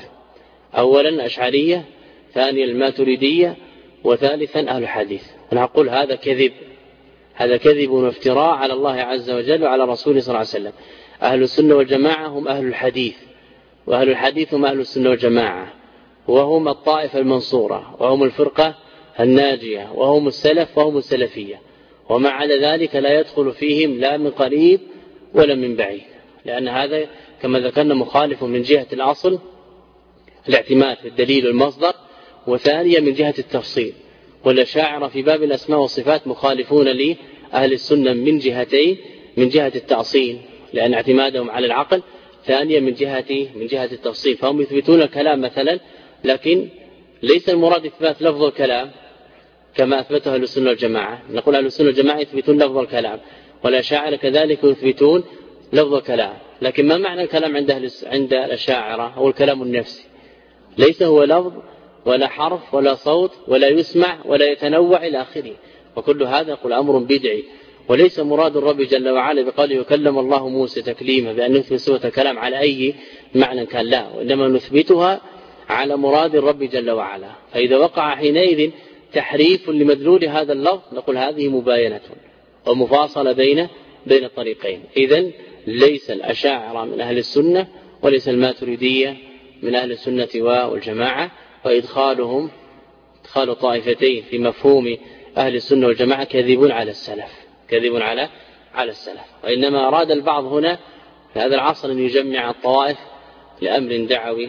أولا أشعرية، ثانيا الماتريدية، وثالثا أهل الحديث. ونقول هذا كذب، هذا كذب وافتراء على الله عز وجل وعلى رسوله صلى الله عليه وسلم. أهل السنة والجماعة هم أهل الحديث، وأهل الحديث هم أهل السنة والجماعة، وهم الطائفة المنصورة، وهم الفرقة الناجية، وهم السلف وهم السلفية. وما عدا ذلك لا يدخل فيهم لا من قريب ولا من بعيد، لأن هذا كما ذكرنا مخالف من جهة الأصل الاعتماد في الدليل والمصدر، وثانيا من جهة التفصيل. والأشاعرة في باب الأسماء والصفات مخالفون لأهل السنة من جهتين، من جهة التأصيل لأن اعتمادهم على العقل، ثانيا من جهة التفصيل. فهم يثبتون الكلام مثلا، لكن ليس المراد إثبات لفظ الكلام كما أثبته أهل السنة والجماعة. نقول أهل السنة والجماعة يثبتون لفظ الكلام، والأشاعرة كذلك يثبتون لفظ الكلام. لكن ما معنى الكلام عند الأشاعرة؟ هو الكلام النفسي، ليس هو لفظ ولا حرف ولا صوت ولا يسمع ولا يتنوع إلى آخره. وكل هذا يقول أمر بدعي، وليس مراد الرب جل وعلا بقوله يكلم الله موسى تكليما بأن نثبت صفة الكلام على أي معنى كان، لا، وإنما نثبتها على مراد الرب جل وعلا. فإذا وقع حينئذ تحريف لمدلول هذا اللفظ نقول هذه مباينة ومفاصلة بين الطريقين. إذن ليس الأشاعرة من أهل السنة، وليس الماتريدية من أهل السنة والجماعة. وإدخال طائفتين في مفهوم أهل السنة والجماعة كذب على السلف، كذب على السلف. وإنما أراد البعض هنا في هذا العصر أن يجمع الطوائف لأمر دعوي.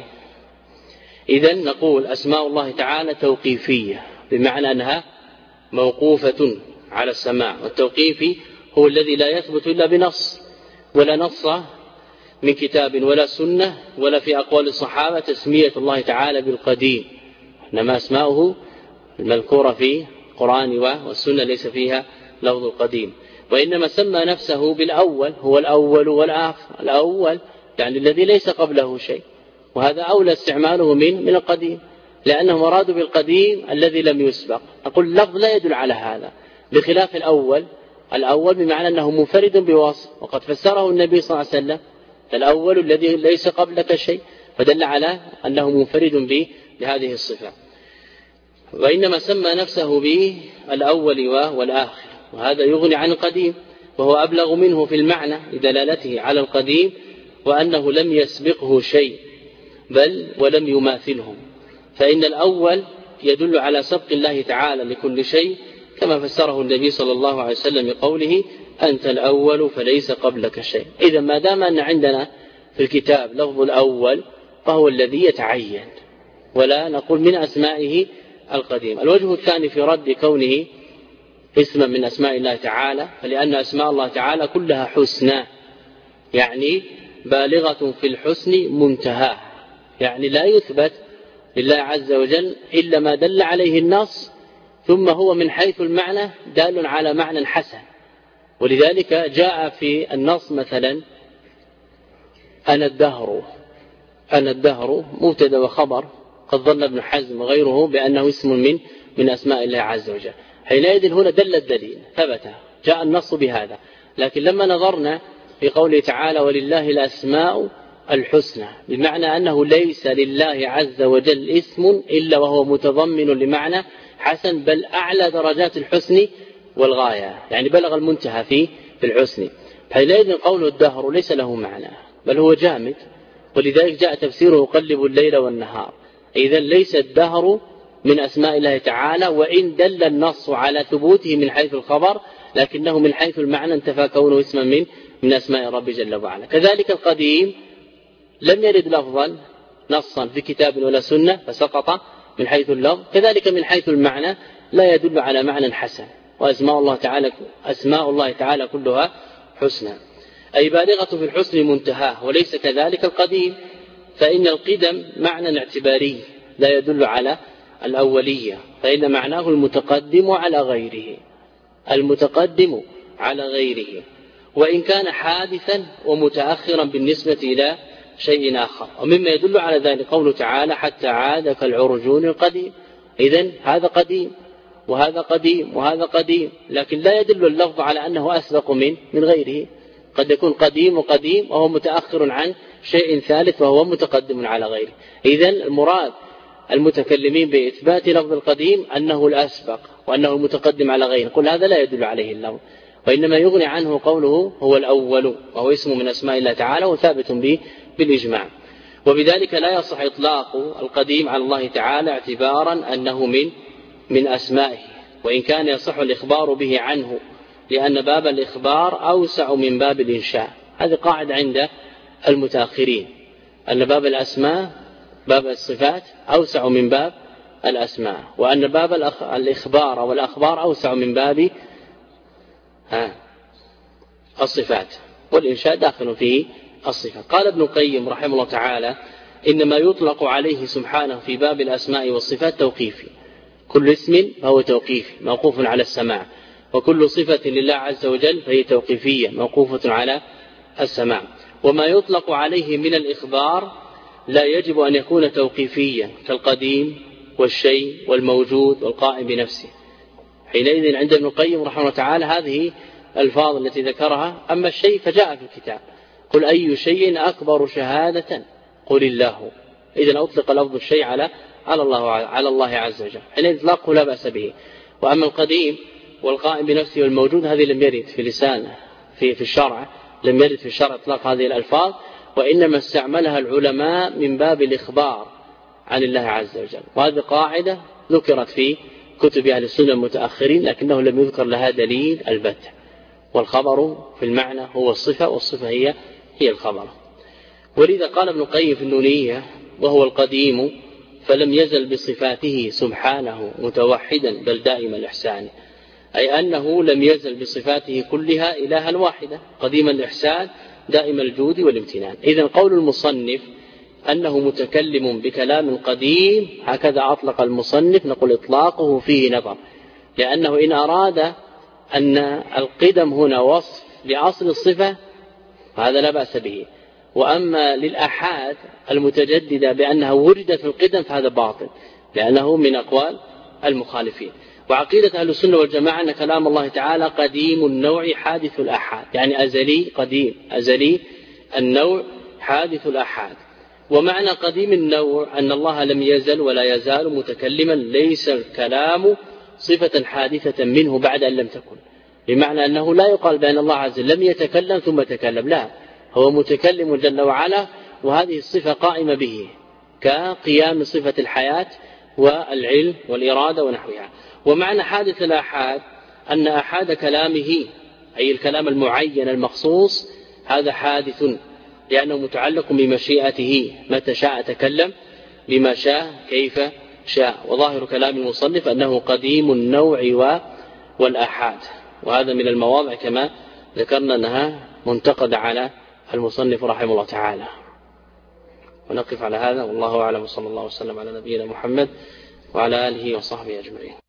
إذن نقول أسماء الله تعالى توقيفية، بمعنى أنها موقوفة على السماع، والتوقيفي هو الذي لا يثبت إلا بنص، ولا نص من كتاب ولا سنة ولا في أقوال الصحابة تسمية الله تعالى بالقديم، إنما أسماؤه المذكورة في القرآن والسنة ليس فيها لفظ القديم. وإنما سمى نفسه بالأول، هو الأول والآخر، الأول يعني الذي ليس قبله شيء، وهذا أولى استعماله من القديم، لأنهم أرادوا بالقديم الذي لم يسبق. أقول اللفظ لا يدل على هذا، بخلاف الأول بمعنى أنه منفرد بوصف، وقد فسره النبي صلى الله عليه وسلم الأول الذي ليس قبلك شيء، فدل على أنه منفرد بهذه الصفة. وإنما سمى نفسه بالأول والآخر، وهذا يغني عن القديم، وهو أبلغ منه في المعنى لدلالته على القديم، وأنه لم يسبقه شيء بل ولم يماثله. فإن الأول يدل على سبق الله تعالى لكل شيء، كما فسره النبي صلى الله عليه وسلم بقوله أنت الأول فليس قبلك شيء. إذا ما دام أن عندنا في الكتاب لفظ الأول فهو الذي يتعين، ولا نقول من أسمائه القديم. الوجه الثاني في رد كونه اسما من أسماء الله تعالى، فلأن أسماء الله تعالى كلها حسنى، يعني بالغة في الحسن منتهى، يعني لا يثبت لله عز وجل إلا ما دل عليه النص، ثم هو من حيث المعنى دال على معنى حسن. ولذلك جاء في النص مثلا أنا الدهر مبتدا وخبر، قد ظن ابن حزم وغيره بأنه اسم من أسماء الله عز وجل. حينئذ هنا دل الدليل، ثبت، جاء النص بهذا. لكن لما نظرنا في قوله تعالى ولله الأسماء الحسنى، بمعنى أنه ليس لله عز وجل اسم إلا وهو متضمن لمعنى حسن، بل أعلى درجات الحسن والغاية، يعني بلغ المنتهى في الحسن. حينئذ قول الدهر ليس له معنى بل هو جامد، ولذلك جاء تفسيره يقلب الليل والنهار. إذن ليس الدهر من أسماء الله تعالى، وإن دل النص على ثبوته من حيث الخبر، لكنه من حيث المعنى انتفى كونه اسما من أسماء رب جل وعلا. كذلك القديم لم يرد لفظا نصا في كتاب ولا سنة فسقط من حيث اللفظ، كذلك من حيث المعنى لا يدل على معنى حسن، أسماء الله تعالى كلها حسنى، أي بالغة في الحسن منتهاه. وليس كذلك القديم، فإن القدم معنى اعتباري لا يدل على الأولية، فإن معناه المتقدم على غيره، وإن كان حادثا ومتأخرا بالنسبة إلى شيء آخر. ومما يدل على ذلك قوله تعالى حتى عاد كالعرجون القديم. إذن هذا قديم وهذا قديم وهذا قديم، لكن لا يدل اللفظ على أنه أسبق من غيره. قد يكون قديم وقديم وهو متأخر عن شيء ثالث وهو متقدم على غيره. إذن المراد المتكلمين بإثبات لفظ القديم أنه الأسبق وأنه المتقدم على غيره، قل هذا لا يدل عليه اللفظ، وإنما يغني عنه قوله هو الأول، وهو اسم من أسماء الله تعالى وثابت به بالإجماع. وبذلك لا يصح إطلاق القديم على الله تعالى اعتبارا أنه من أسمائه، وإن كان يصح الإخبار به عنه، لأن باب الإخبار أوسع من باب الإنشاء. هذه قاعدة عند المتأخرين، أن باب الأسماء باب الصفات أوسع من باب الأسماء، وأن باب الإخبار والأخبار أوسع من باب الصفات، والإنشاء داخل فيه الصفات. قال ابن القيم رحمه الله تعالى إنما يطلق عليه سبحانه في باب الأسماء والصفات توقيفي، كل اسم فهو توقيفي موقوف على السماع، وكل صفة لله عز وجل فهي توقيفية موقوفة على السماع. وما يطلق عليه من الإخبار لا يجب أن يكون توقيفيا كالقديم والشيء والموجود والقائم بنفسه. حينئذ عند ابن القيم رحمه الله تعالى هذه الألفاظ التي ذكرها. أما الشيء فجاء في الكتاب قل أي شيء أكبر شهادة قل الله. إذن أطلق لفظ الشيء على الله عز وجل، حينئذ إطلاقه لا بأس به. وأما القديم والقائم بنفسه والموجود هذه لم يرد في لسانه في الشرع، لم يرد في الشرع إطلاق هذه الألفاظ، وإنما استعملها العلماء من باب الإخبار عن الله عز وجل. وهذه قاعدة ذكرت في كتب أهل السنة المتأخرين، لكنه لم يذكر لها دليل البتة. والخبر في المعنى هو الصفة، والصفة هي الخبر. ولذا قال ابن القيم في النونية وهو القديم فلم يزل بصفاته سبحانه متوحدا بل دائم الإحسان، أي أنه لم يزل بصفاته كلها إلها واحدة قديم الإحسان دائم الجود والامتنان. إذن قول المصنف أنه متكلم بكلام قديم هكذا أطلق المصنف، نقول إطلاقه فيه نظر، لأنه إن أراد أن القدم هنا وصف لأصل الصفة هذا لا بأس به، وأما للآحاد المتجددة بأنها وردت في القدم فهذا باطل، لأنه من أقوال المخالفين. وعقيدة أهل السنة والجماعة أن كلام الله تعالى قديم النوع حادث الآحاد، يعني أزلي قديم، أزلي النوع حادث الآحاد. ومعنى قديم النوع أن الله لم يزل ولا يزال متكلما، ليس الكلام صفة حادثة منه بعد أن لم تكن، بمعنى أنه لا يقال بأن الله عز وجل لم يتكلم ثم تكلم، لا، هو متكلم جل وعلا، وهذه الصفة قائمة به كقيام صفة الحياة والعلم والإرادة ونحوها. ومعنى حادث الآحاد أن أحاد كلامه أي الكلام المعين المخصوص هذا حادث، لأنه متعلق بمشيئته، متى شاء تكلم بما شاء كيف شاء. وظاهر كلام المصنف أنه قديم النوع والآحاد، وهذا من المواضع كما ذكرنا أنها منتقدة على المصنف رحمه الله تعالى. ونقف على هذا والله أعلم، صلى الله وسلم على نبينا محمد وعلى آله وصحبه أجمعين.